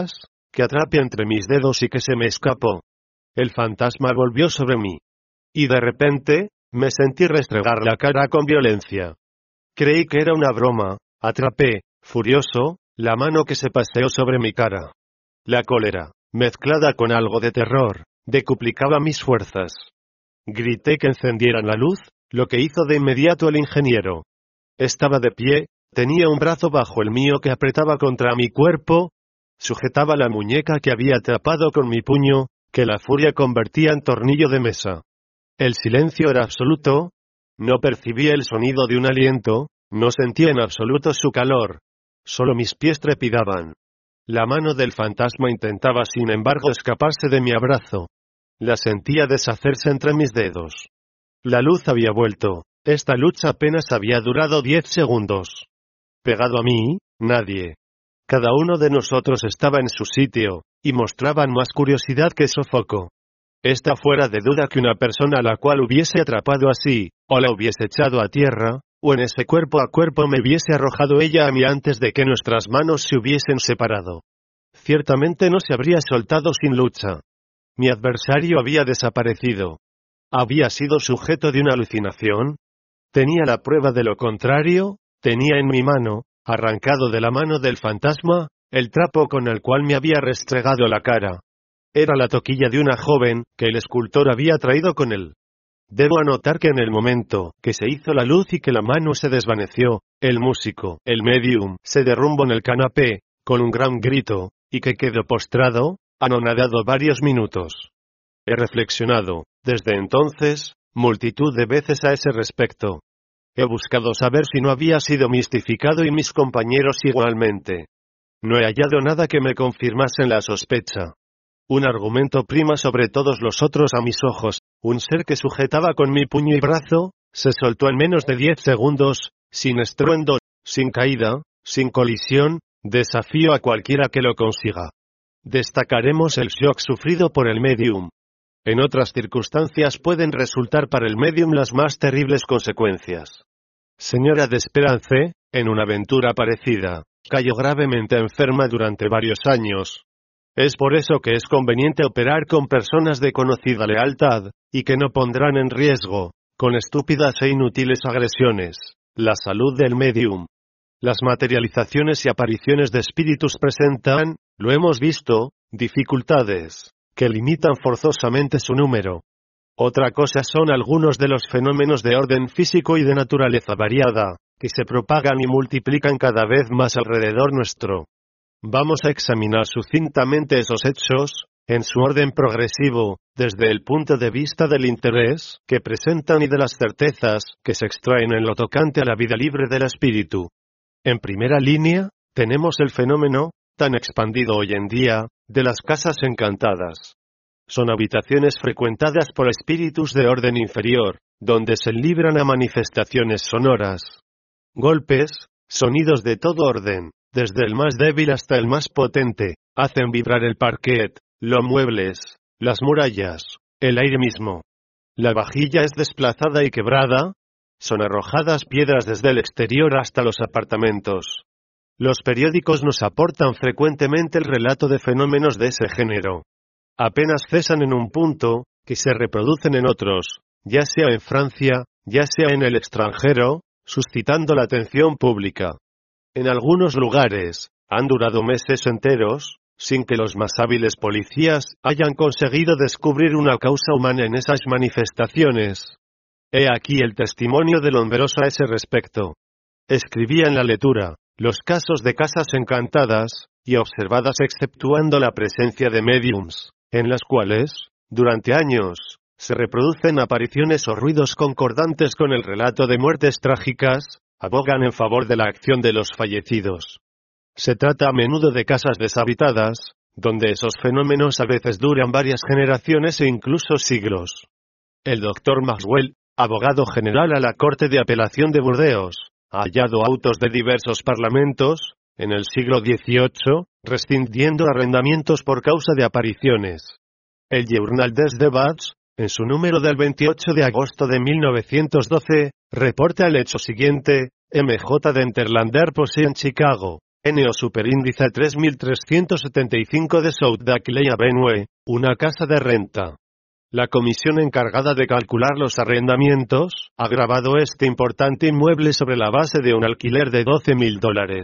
que atrapé entre mis dedos y que se me escapó. El fantasma volvió sobre mí. Y de repente, me sentí restregar la cara con violencia. Creí que era una broma, atrapé, furioso, la mano que se paseó sobre mi cara. La cólera, mezclada con algo de terror, decuplicaba mis fuerzas. Grité que encendieran la luz, lo que hizo de inmediato el ingeniero. Estaba de pie, tenía un brazo bajo el mío que apretaba contra mi cuerpo, sujetaba la muñeca que había atrapado con mi puño, que la furia convertía en tornillo de mesa. El silencio era absoluto, no percibía el sonido de un aliento, no sentía en absoluto su calor. Solo mis pies trepidaban. La mano del fantasma intentaba sin embargo escaparse de mi abrazo. La sentía deshacerse entre mis dedos. La luz había vuelto. Esta lucha apenas había durado diez segundos. Pegado a mí, nadie. Cada uno de nosotros estaba en su sitio, y mostraban más curiosidad que sofoco. Esta fuera de duda que una persona a la cual hubiese atrapado así, o la hubiese echado a tierra, o en ese cuerpo a cuerpo me hubiese arrojado ella a mí antes de que nuestras manos se hubiesen separado. Ciertamente no se habría soltado sin lucha. Mi adversario había desaparecido. ¿Había sido sujeto de una alucinación? Tenía la prueba de lo contrario, tenía en mi mano, arrancado de la mano del fantasma, el trapo con el cual me había restregado la cara. Era la toquilla de una joven, que el escultor había traído con él. Debo anotar que en el momento que se hizo la luz y que la mano se desvaneció, el músico, el medium, se derrumbó en el canapé, con un gran grito, y que quedó postrado, anonadado varios minutos. He reflexionado, desde entonces, multitud de veces a ese respecto. He buscado saber si no había sido mistificado y mis compañeros igualmente. No he hallado nada que me confirmase en la sospecha. Un argumento prima sobre todos los otros a mis ojos, un ser que sujetaba con mi puño y brazo, se soltó en menos de diez segundos, sin estruendo, sin caída, sin colisión, desafío a cualquiera que lo consiga. Destacaremos el shock sufrido por el medium. En otras circunstancias pueden resultar para el medium las más terribles consecuencias. Señora Desperance, en una aventura parecida, cayó gravemente enferma durante varios años. Es por eso que es conveniente operar con personas de conocida lealtad, y que no pondrán en riesgo, con estúpidas e inútiles agresiones, la salud del medium. Las materializaciones y apariciones de espíritus presentan, lo hemos visto, dificultades, que limitan forzosamente su número. Otra cosa son algunos de los fenómenos de orden físico y de naturaleza variada, que se propagan y multiplican cada vez más alrededor nuestro. Vamos a examinar sucintamente esos hechos, en su orden progresivo, desde el punto de vista del interés que presentan y de las certezas que se extraen en lo tocante a la vida libre del espíritu. En primera línea, tenemos el fenómeno, tan expandido hoy en día, de las casas encantadas. Son habitaciones frecuentadas por espíritus de orden inferior, donde se libran a manifestaciones sonoras. Golpes, sonidos de todo orden, desde el más débil hasta el más potente, hacen vibrar el parquet, los muebles, las murallas, el aire mismo. La vajilla es desplazada y quebrada. Son arrojadas piedras desde el exterior hasta los apartamentos. Los periódicos nos aportan frecuentemente el relato de fenómenos de ese género. Apenas cesan en un punto, que se reproducen en otros, ya sea en Francia, ya sea en el extranjero, suscitando la atención pública. En algunos lugares, han durado meses enteros, sin que los más hábiles policías hayan conseguido descubrir una causa humana en esas manifestaciones. He aquí el testimonio del hombroso a ese respecto. Escribía en la lectura, los casos de casas encantadas, y observadas exceptuando la presencia de mediums, en las cuales, durante años, se reproducen apariciones o ruidos concordantes con el relato de muertes trágicas, abogan en favor de la acción de los fallecidos. Se trata a menudo de casas deshabitadas, donde esos fenómenos a veces duran varias generaciones e incluso siglos. El doctor Maxwell, abogado general a la Corte de Apelación de Burdeos, ha hallado autos de diversos parlamentos, en el siglo dieciocho, rescindiendo arrendamientos por causa de apariciones. El Journal des Debats, en su número del veintiocho de agosto de mil novecientos doce, reporta el hecho siguiente: M J de Enterlander Posse en Chicago, N O superíndice tres mil trescientos setenta y cinco de South Dacley Avenue, una casa de renta. La comisión encargada de calcular los arrendamientos ha grabado este importante inmueble sobre la base de un alquiler de doce mil dólares.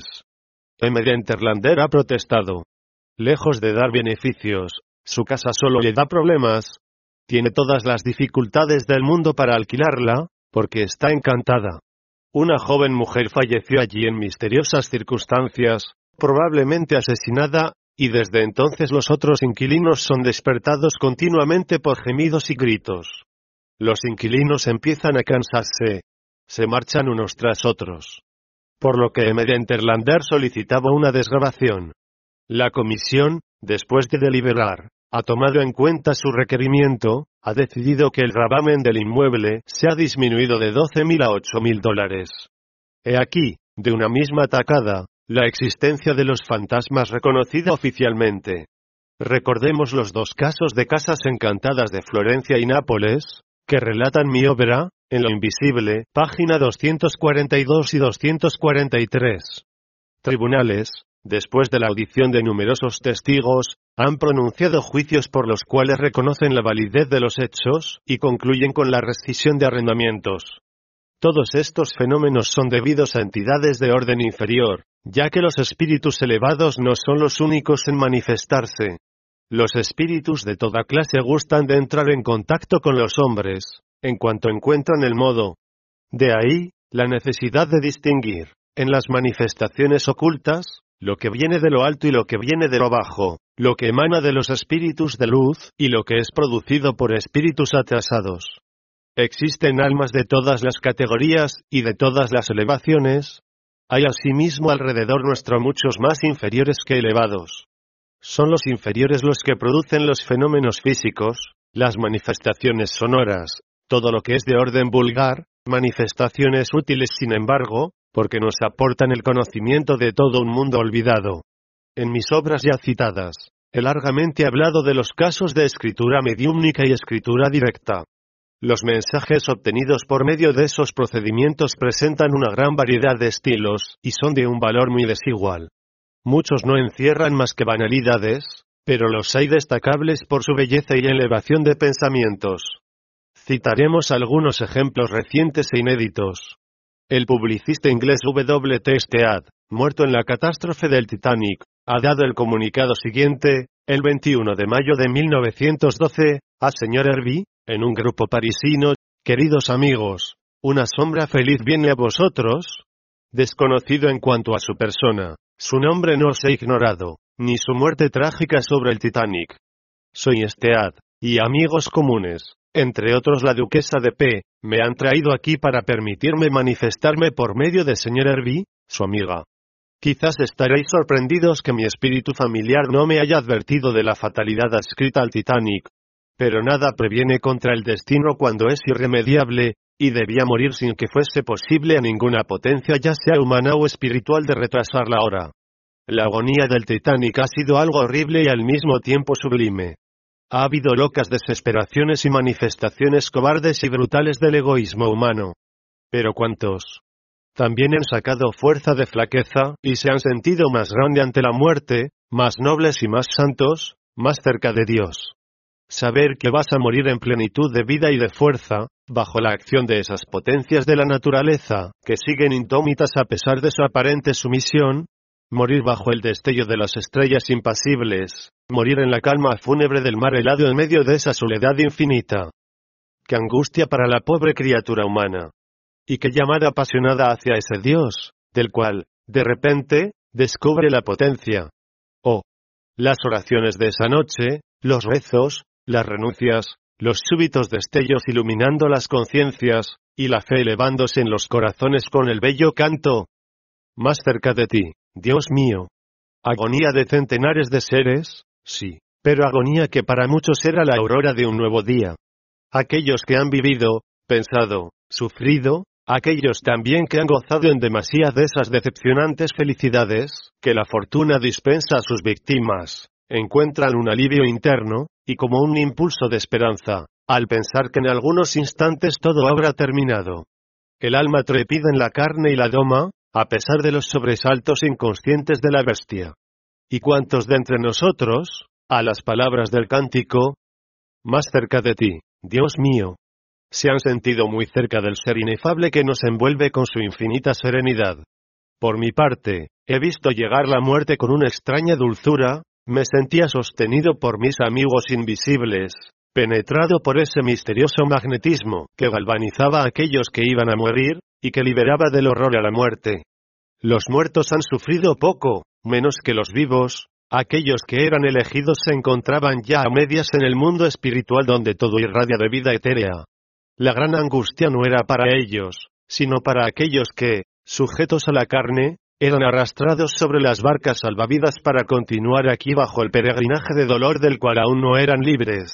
M. Enterlander ha protestado. Lejos de dar beneficios, su casa solo le da problemas. Tiene todas las dificultades del mundo para alquilarla, porque está encantada. Una joven mujer falleció allí en misteriosas circunstancias, probablemente asesinada, y desde entonces los otros inquilinos son despertados continuamente por gemidos y gritos. Los inquilinos empiezan a cansarse. Se marchan unos tras otros. Por lo que M. Enterlander solicitaba una desgrabación. La comisión, después de deliberar, ha tomado en cuenta su requerimiento, ha decidido que el gravamen del inmueble se ha disminuido de doce mil a ocho mil dólares. He aquí, de una misma tacada, la existencia de los fantasmas reconocida oficialmente. Recordemos los dos casos de casas encantadas de Florencia y Nápoles, que relatan mi obra, en Lo Invisible, página doscientos cuarenta y dos y doscientos cuarenta y tres. Tribunales, después de la audición de numerosos testigos, han pronunciado juicios por los cuales reconocen la validez de los hechos, y concluyen con la rescisión de arrendamientos. Todos estos fenómenos son debidos a entidades de orden inferior, ya que los espíritus elevados no son los únicos en manifestarse. Los espíritus de toda clase gustan de entrar en contacto con los hombres, en cuanto encuentran el modo. De ahí, la necesidad de distinguir, en las manifestaciones ocultas, lo que viene de lo alto y lo que viene de lo bajo, lo que emana de los espíritus de luz, y lo que es producido por espíritus atrasados. Existen almas de todas las categorías, y de todas las elevaciones. Hay asimismo alrededor nuestro muchos más inferiores que elevados. Son los inferiores los que producen los fenómenos físicos, las manifestaciones sonoras, todo lo que es de orden vulgar, manifestaciones útiles sin embargo, porque nos aportan el conocimiento de todo un mundo olvidado. En mis obras ya citadas, he largamente hablado de los casos de escritura mediúmnica y escritura directa. Los mensajes obtenidos por medio de esos procedimientos presentan una gran variedad de estilos, y son de un valor muy desigual. Muchos no encierran más que banalidades, pero los hay destacables por su belleza y elevación de pensamientos. Citaremos algunos ejemplos recientes e inéditos. El publicista inglés W T Stead, muerto en la catástrofe del Titanic, ha dado el comunicado siguiente, el veintiuno de mayo de mil novecientos doce, a señor Hervey, en un grupo parisino: queridos amigos, una sombra feliz viene a vosotros. Desconocido en cuanto a su persona, su nombre no os he ignorado, ni su muerte trágica sobre el Titanic. Soy Stead, y amigos comunes, entre otros la duquesa de P, me han traído aquí para permitirme manifestarme por medio de señor Hervey, su amiga. Quizás estaréis sorprendidos que mi espíritu familiar no me haya advertido de la fatalidad adscrita al Titanic. Pero nada previene contra el destino cuando es irremediable, y debía morir sin que fuese posible a ninguna potencia ya sea humana o espiritual de retrasar la hora. La agonía del Titanic ha sido algo horrible y al mismo tiempo sublime. Ha habido locas desesperaciones y manifestaciones cobardes y brutales del egoísmo humano. Pero ¿cuántos? También han sacado fuerza de flaqueza, y se han sentido más grande ante la muerte, más nobles y más santos, más cerca de Dios. Saber que vas a morir en plenitud de vida y de fuerza, bajo la acción de esas potencias de la naturaleza, que siguen indómitas a pesar de su aparente sumisión. Morir bajo el destello de las estrellas impasibles, morir en la calma fúnebre del mar helado en medio de esa soledad infinita. ¡Qué angustia para la pobre criatura humana! Y qué llamada apasionada hacia ese Dios, del cual, de repente, descubre la potencia. Oh, las oraciones de esa noche, los rezos, las renuncias, los súbitos destellos iluminando las conciencias, y la fe elevándose en los corazones con el bello canto. Más cerca de ti, Dios mío. Agonía de centenares de seres, sí, pero agonía que para muchos era la aurora de un nuevo día. Aquellos que han vivido, pensado, sufrido, aquellos también que han gozado en demasía de esas decepcionantes felicidades, que la fortuna dispensa a sus víctimas, encuentran un alivio interno, y como un impulso de esperanza, al pensar que en algunos instantes todo habrá terminado. El alma trepida en la carne y la doma, a pesar de los sobresaltos inconscientes de la bestia. ¿Y cuántos de entre nosotros, a las palabras del cántico, más cerca de ti, Dios mío, se han sentido muy cerca del ser inefable que nos envuelve con su infinita serenidad? Por mi parte, he visto llegar la muerte con una extraña dulzura, me sentía sostenido por mis amigos invisibles, penetrado por ese misterioso magnetismo que galvanizaba a aquellos que iban a morir, y que liberaba del horror a la muerte. Los muertos han sufrido poco, menos que los vivos, aquellos que eran elegidos se encontraban ya a medias en el mundo espiritual donde todo irradia de vida etérea. La gran angustia no era para ellos, sino para aquellos que, sujetos a la carne, eran arrastrados sobre las barcas salvavidas para continuar aquí bajo el peregrinaje de dolor del cual aún no eran libres.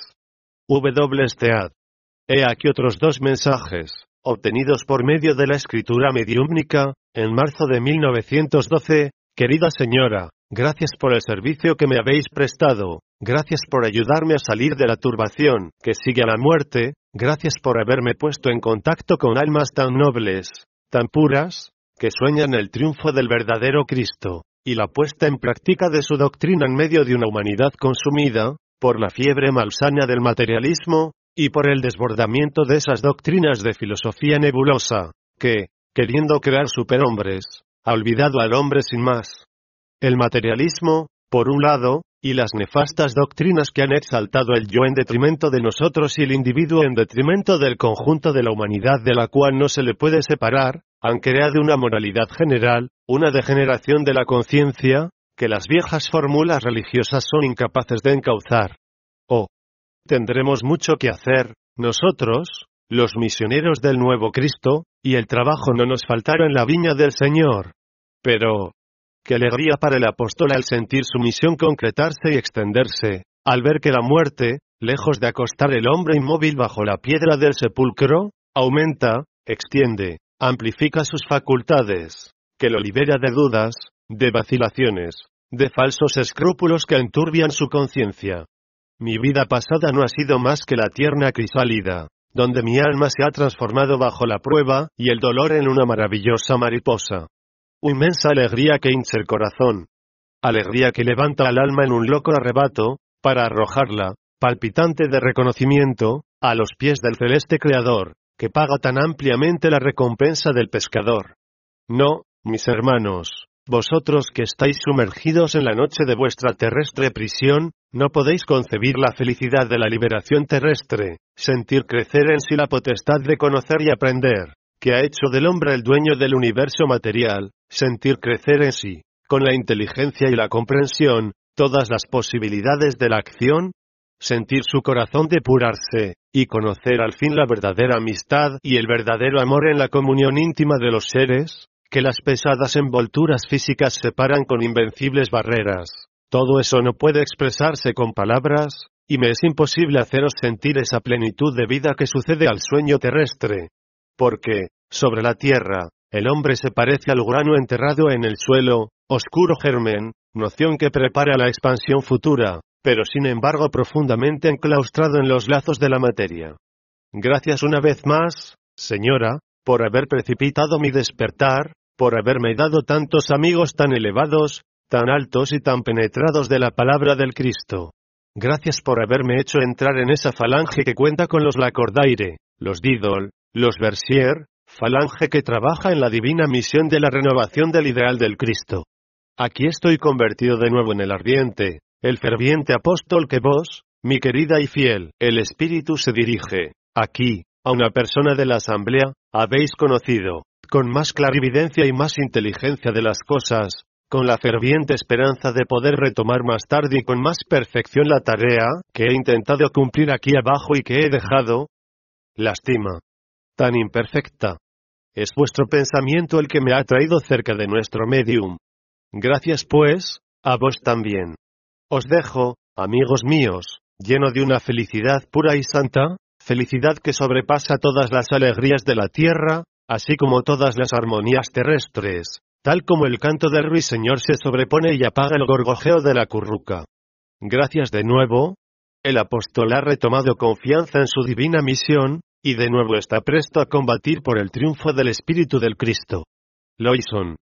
W. Stead. He aquí otros dos mensajes, obtenidos por medio de la escritura mediúmnica, en marzo de mil novecientos doce, querida señora, gracias por el servicio que me habéis prestado, gracias por ayudarme a salir de la turbación que sigue a la muerte, gracias por haberme puesto en contacto con almas tan nobles, tan puras, que sueñan el triunfo del verdadero Cristo, y la puesta en práctica de su doctrina en medio de una humanidad consumida por la fiebre malsana del materialismo, y por el desbordamiento de esas doctrinas de filosofía nebulosa, que, queriendo crear superhombres, ha olvidado al hombre sin más. El materialismo, por un lado, y las nefastas doctrinas que han exaltado el yo en detrimento de nosotros y el individuo en detrimento del conjunto de la humanidad de la cual no se le puede separar, han creado una moralidad general, una degeneración de la conciencia, que las viejas fórmulas religiosas son incapaces de encauzar. Oh, tendremos mucho que hacer, nosotros, los misioneros del nuevo Cristo, y el trabajo no nos faltará en la viña del Señor. Pero, qué alegría para el apóstol al sentir su misión concretarse y extenderse, al ver que la muerte, lejos de acostar el hombre inmóvil bajo la piedra del sepulcro, aumenta, extiende, amplifica sus facultades, que lo libera de dudas, de vacilaciones, de falsos escrúpulos que enturbian su conciencia. Mi vida pasada no ha sido más que la tierna crisálida, donde mi alma se ha transformado bajo la prueba y el dolor en una maravillosa mariposa. Inmensa alegría que hincha el corazón. Alegría que levanta al alma en un loco arrebato, para arrojarla, palpitante de reconocimiento, a los pies del celeste Creador, que paga tan ampliamente la recompensa del pescador. No, mis hermanos, vosotros que estáis sumergidos en la noche de vuestra terrestre prisión, no podéis concebir la felicidad de la liberación terrestre, sentir crecer en sí la potestad de conocer y aprender, que ha hecho del hombre el dueño del universo material, sentir crecer en sí, con la inteligencia y la comprensión, todas las posibilidades de la acción, sentir su corazón depurarse, y conocer al fin la verdadera amistad y el verdadero amor en la comunión íntima de los seres, que las pesadas envolturas físicas separan con invencibles barreras. Todo eso no puede expresarse con palabras, y me es imposible haceros sentir esa plenitud de vida que sucede al sueño terrestre. Porque, sobre la tierra, el hombre se parece al grano enterrado en el suelo, oscuro germen, noción que prepara la expansión futura, pero sin embargo profundamente enclaustrado en los lazos de la materia. Gracias una vez más, señora, por haber precipitado mi despertar, por haberme dado tantos amigos tan elevados, tan altos y tan penetrados de la palabra del Cristo. Gracias por haberme hecho entrar en esa falange que cuenta con los Lacordaire, los Didol, los Bercier, falange que trabaja en la divina misión de la renovación del ideal del Cristo. Aquí estoy convertido de nuevo en el ardiente, el ferviente apóstol que vos, mi querida y fiel, el Espíritu se dirige, aquí, a una persona de la asamblea, habéis conocido, con más clarividencia y más inteligencia de las cosas, con la ferviente esperanza de poder retomar más tarde y con más perfección la tarea que he intentado cumplir aquí abajo y que he dejado. Lástima. Tan imperfecta. Es vuestro pensamiento el que me ha traído cerca de nuestro medium. Gracias pues, a vos también. Os dejo, amigos míos, lleno de una felicidad pura y santa, felicidad que sobrepasa todas las alegrías de la tierra, así como todas las armonías terrestres, tal como el canto del ruiseñor se sobrepone y apaga el gorgojeo de la curruca. Gracias de nuevo. El apóstol ha retomado confianza en su divina misión, y de nuevo está presto a combatir por el triunfo del Espíritu del Cristo. Loison.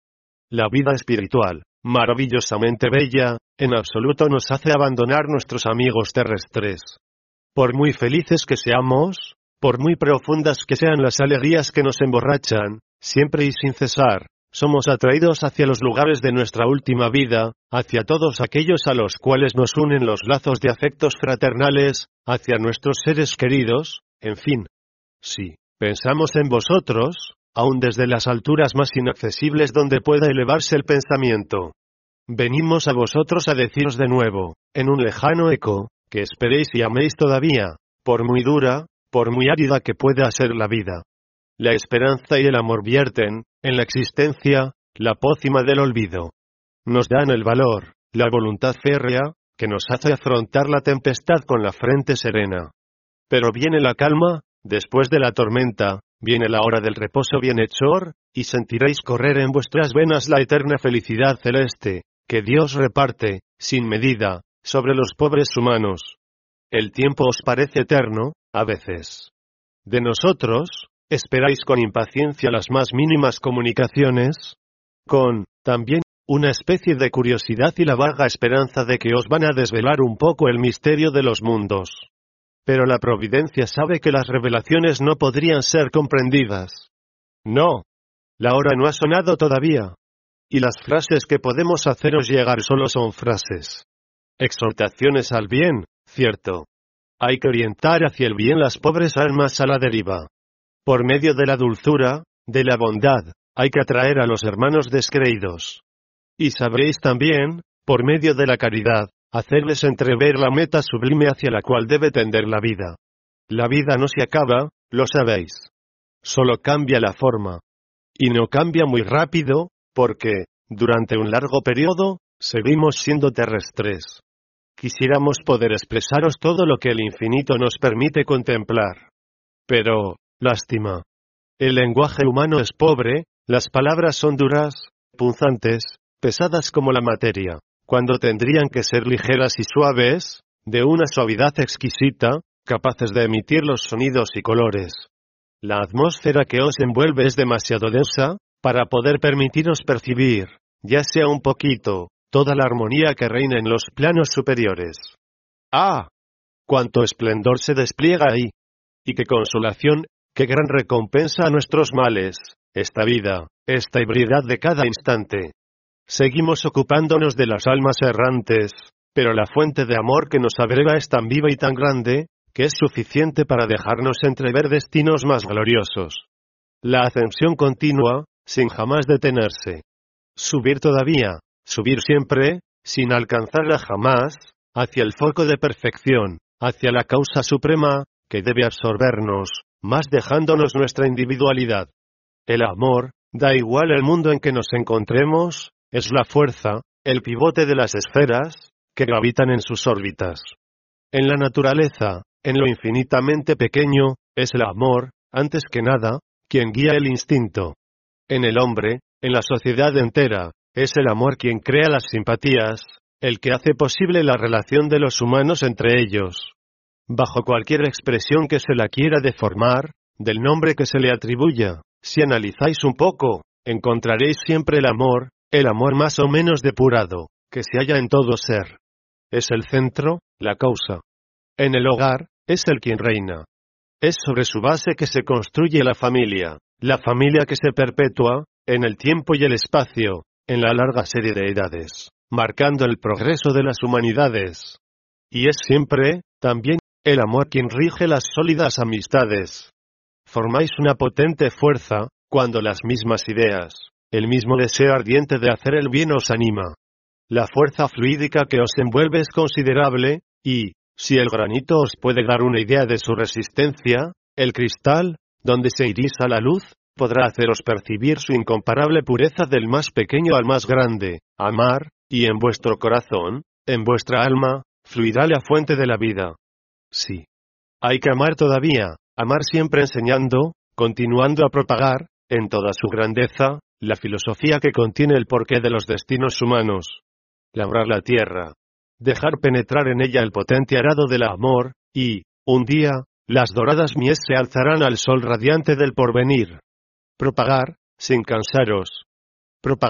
La vida espiritual, maravillosamente bella, en absoluto nos hace abandonar nuestros amigos terrestres. Por muy felices que seamos, por muy profundas que sean las alegrías que nos emborrachan, siempre y sin cesar, somos atraídos hacia los lugares de nuestra última vida, hacia todos aquellos a los cuales nos unen los lazos de afectos fraternales, hacia nuestros seres queridos, en fin. Si pensamos en vosotros, aun desde las alturas más inaccesibles donde pueda elevarse el pensamiento, venimos a vosotros a deciros de nuevo, en un lejano eco, que esperéis y améis todavía, por muy dura, por muy árida que pueda ser la vida. La esperanza y el amor vierten, en la existencia, la pócima del olvido. Nos dan el valor, la voluntad férrea, que nos hace afrontar la tempestad con la frente serena. Pero viene la calma, después de la tormenta, viene la hora del reposo bienhechor, y sentiréis correr en vuestras venas la eterna felicidad celeste, que Dios reparte, sin medida, sobre los pobres humanos. El tiempo os parece eterno, a veces. De nosotros, ¿esperáis con impaciencia las más mínimas comunicaciones? Con, también, una especie de curiosidad y la vaga esperanza de que os van a desvelar un poco el misterio de los mundos. Pero la providencia sabe que las revelaciones no podrían ser comprendidas. No. La hora no ha sonado todavía. Y las frases que podemos haceros llegar solo son frases. Exhortaciones al bien, cierto. Hay que orientar hacia el bien las pobres almas a la deriva. Por medio de la dulzura, de la bondad, hay que atraer a los hermanos descreídos. Y sabréis también, por medio de la caridad, hacerles entrever la meta sublime hacia la cual debe tender la vida. La vida no se acaba, lo sabéis. Solo cambia la forma. Y no cambia muy rápido, porque, durante un largo periodo, seguimos siendo terrestres. Quisiéramos poder expresaros todo lo que el infinito nos permite contemplar. Pero, lástima. El lenguaje humano es pobre, las palabras son duras, punzantes, pesadas como la materia, cuando tendrían que ser ligeras y suaves, de una suavidad exquisita, capaces de emitir los sonidos y colores. La atmósfera que os envuelve es demasiado densa, para poder permitiros percibir, ya sea un poquito, toda la armonía que reina en los planos superiores. ¡Ah! ¡Cuánto esplendor se despliega ahí! ¡Y qué consolación, qué gran recompensa a nuestros males, esta vida, esta ebriedad de cada instante! Seguimos ocupándonos de las almas errantes, pero la fuente de amor que nos abreva es tan viva y tan grande, que es suficiente para dejarnos entrever destinos más gloriosos. La ascensión continua, sin jamás detenerse. Subir todavía, subir siempre, sin alcanzarla jamás, hacia el foco de perfección, hacia la causa suprema, que debe absorbernos, más dejándonos nuestra individualidad. El amor, da igual el mundo en que nos encontremos, es la fuerza, el pivote de las esferas, que gravitan en sus órbitas. En la naturaleza, en lo infinitamente pequeño, es el amor, antes que nada, quien guía el instinto. En el hombre, en la sociedad entera, es el amor quien crea las simpatías, el que hace posible la relación de los humanos entre ellos. Bajo cualquier expresión que se la quiera deformar, del nombre que se le atribuya, si analizáis un poco, encontraréis siempre el amor, el amor más o menos depurado, que se halla en todo ser. Es el centro, la causa. En el hogar, es el quien reina. Es sobre su base que se construye la familia, la familia que se perpetúa, en el tiempo y el espacio, en la larga serie de edades, marcando el progreso de las humanidades. Y es siempre, también, el amor quien rige las sólidas amistades. Formáis una potente fuerza, cuando las mismas ideas, el mismo deseo ardiente de hacer el bien os anima. La fuerza fluídica que os envuelve es considerable, y, si el granito os puede dar una idea de su resistencia, el cristal, donde se irisa la luz, podrá haceros percibir su incomparable pureza del más pequeño al más grande. Amar, y en vuestro corazón, en vuestra alma, fluirá la fuente de la vida. Sí. Hay que amar todavía, amar siempre enseñando, continuando a propagar, en toda su grandeza, la filosofía que contiene el porqué de los destinos humanos. Labrar la tierra. Dejar penetrar en ella el potente arado del amor, y, un día, las doradas mies se alzarán al sol radiante del porvenir. Propagar, sin cansaros. Propagar,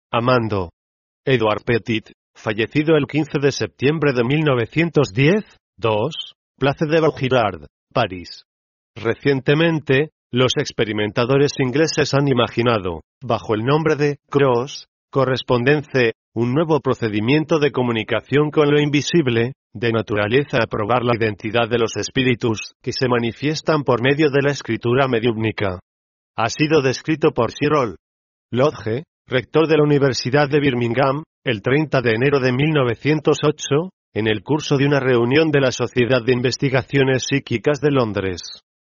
Amando. Edouard Petit, fallecido el quince de septiembre de mil novecientos diez, dos, Place de Vaugirard, París. Recientemente, los experimentadores ingleses han imaginado, bajo el nombre de cross correspondence, un nuevo procedimiento de comunicación con lo invisible, de naturaleza a probar la identidad de los espíritus, que se manifiestan por medio de la escritura mediúmnica. Ha sido descrito por Cyril Lodge, rector de la Universidad de Birmingham, el treinta de enero de mil novecientos ocho, en el curso de una reunión de la Sociedad de Investigaciones Psíquicas de Londres.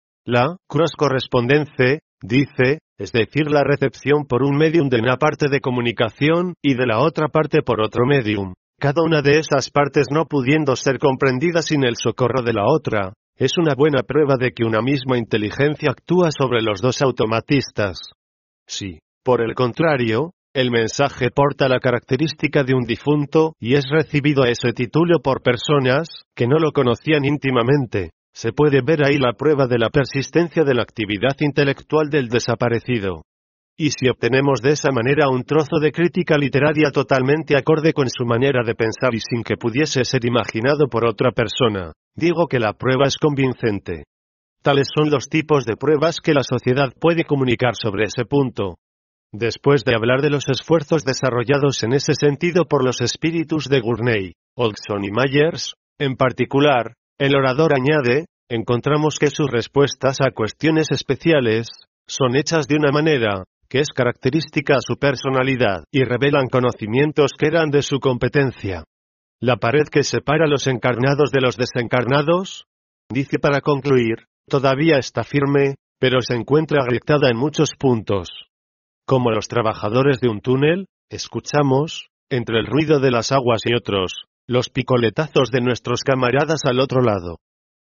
La cross correspondence, dice, es decir, la recepción por un medium de una parte de comunicación, y de la otra parte por otro medium, cada una de esas partes no pudiendo ser comprendida sin el socorro de la otra, es una buena prueba de que una misma inteligencia actúa sobre los dos automatistas. Si, por el contrario, el mensaje porta la característica de un difunto, y es recibido a ese título por personas que no lo conocían íntimamente, se puede ver ahí la prueba de la persistencia de la actividad intelectual del desaparecido. Y si obtenemos de esa manera un trozo de crítica literaria totalmente acorde con su manera de pensar y sin que pudiese ser imaginado por otra persona, digo que la prueba es convincente. Tales son los tipos de pruebas que la sociedad puede comunicar sobre ese punto. Después de hablar de los esfuerzos desarrollados en ese sentido por los espíritus de Gurney, Hodgson y Myers, en particular, el orador añade, encontramos que sus respuestas a cuestiones especiales son hechas de una manera que es característica a su personalidad y revelan conocimientos que eran de su competencia. La pared que separa los encarnados de los desencarnados, dice para concluir, todavía está firme, pero se encuentra agrietada en muchos puntos. Como los trabajadores de un túnel, escuchamos, entre el ruido de las aguas y otros, los picoletazos de nuestros camaradas al otro lado.